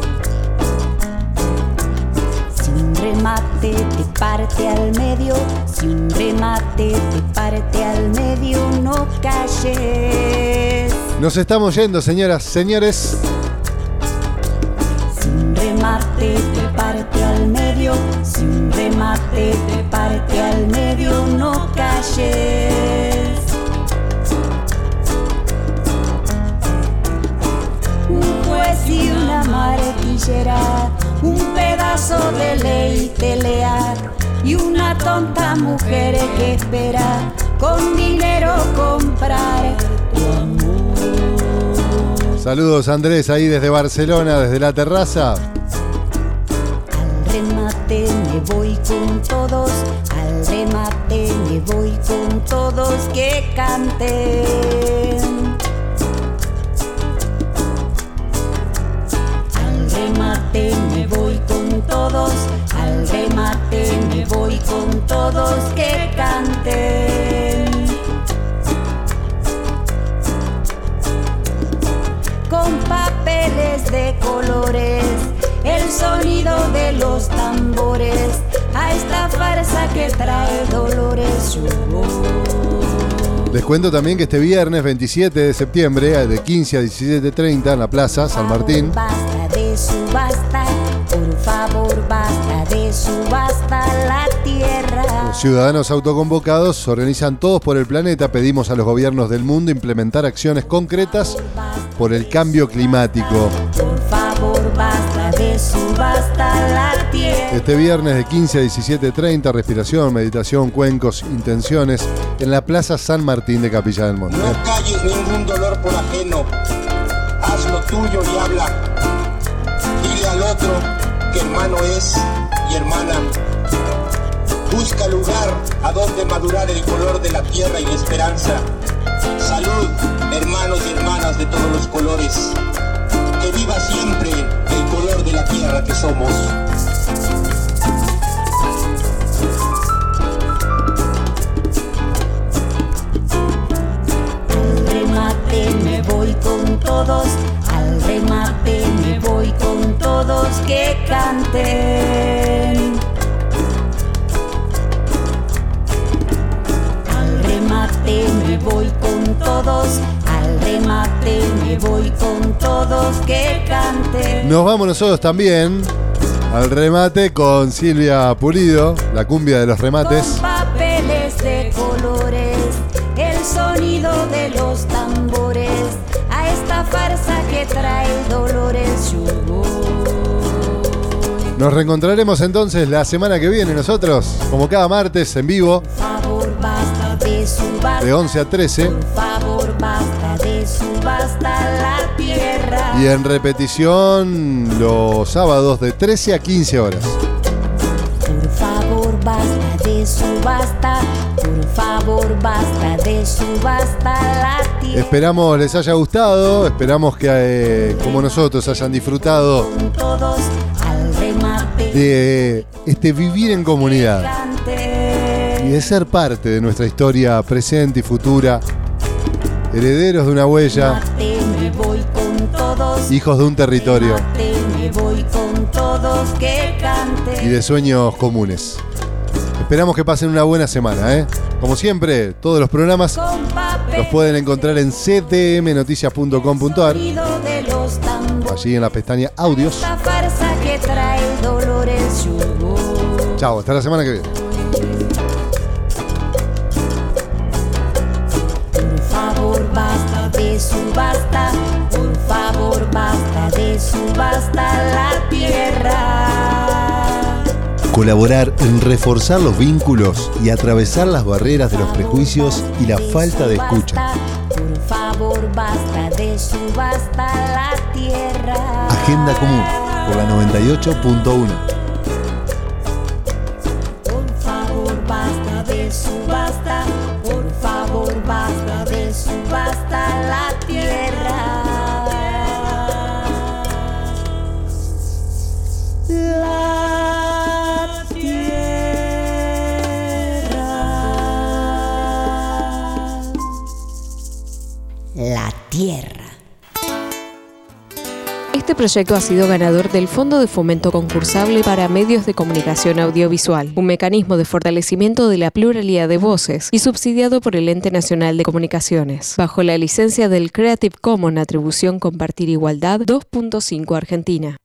D: Si un remate te parte al medio, si un remate te parte al medio, no calles.
B: Nos estamos yendo, señoras, señores.
D: Si un remate te parte al medio, si un remate te parte al medio, no calles. Un juez y una martillera, un pedazo de ley te lea, y una tonta mujer que espera con dinero comprar tu amor.
B: Saludos, Andrés, ahí desde Barcelona, desde la terraza.
D: Al remate me voy con todos, al remate me voy con todos que canten. Al remate me voy con todos, al remate me voy con todos que canten. Con papeles de colores, el sonido de los tambores, a esta farsa que trae dolores.
B: Les cuento también que este viernes 27 de septiembre, de 15 a 17:30 en la Plaza San Martín.
D: Basta de subasta, por favor, basta de subasta la tierra.
B: Los ciudadanos autoconvocados organizan Todos por el Planeta. Pedimos a los gobiernos del mundo implementar acciones concretas por el cambio climático.
D: Por favor, basta de subasta la tierra.
B: Este viernes de 15 a 17:30, respiración, meditación, cuencos, intenciones en la Plaza San Martín de Capilla del Monte.
N: No calles ningún dolor por ajeno. Haz lo tuyo y habla. Dile al otro que hermano es y hermana. Busca lugar a donde madurar el color de la tierra y la esperanza. Salud, hermanos y hermanas de todos los colores. Que viva siempre el color de la tierra que somos.
D: Al remate me voy con todos, al remate me voy con todos que canten. Al remate me voy con todos, al remate me voy con todos que canten.
B: Nos vamos nosotros también al remate con Silvia Pulido, la cumbia de los remates.
D: Con papeles de colores, el sonido de los tambores, a esta farsa que trae dolores yo voy.
B: Nos reencontraremos entonces la semana que viene nosotros, como cada martes en vivo,
D: Por favor, basta de subasta.
B: de 11 a 13.
D: Por favor, basta de subasta la tierra.
B: Y en repetición los sábados de 13 a 15 horas.
D: Por favor, basta de subasta. Por favor, basta de subasta la tierra.
B: Esperamos les haya gustado, esperamos que como nosotros hayan disfrutado
D: Con todos al remate
B: de este vivir en comunidad y de ser parte de nuestra historia presente y futura, herederos de una huella,
D: me voy con todos.
B: hijos de un territorio
D: Me voy con todos que canten.
B: y de sueños comunes. Esperamos que pasen una buena semana, ¿eh? Como siempre, todos los programas los pueden encontrar en cdmnoticias.com.ar,
D: De los tambores,
B: allí en la pestaña Audios.
D: esta farsa que trae dolores yo voy.
B: Chao, hasta la semana que viene.
D: Por favor, basta de subasta. Por favor, basta de subasta la tierra.
B: Colaborar en reforzar los vínculos y atravesar las barreras de los prejuicios y la falta de escucha.
D: Por favor, basta de subasta la tierra.
B: Agenda Común por la 98.1.
D: Por favor, basta de subasta. Por favor, basta de subasta la tierra. La tierra. La tierra.
A: Este proyecto ha sido ganador del Fondo de Fomento Concursable para Medios de Comunicación Audiovisual, un mecanismo de fortalecimiento de la pluralidad de voces y subsidiado por el Ente Nacional de Comunicaciones, bajo la licencia del Creative Commons Atribución Compartir Igualdad 2.5 Argentina.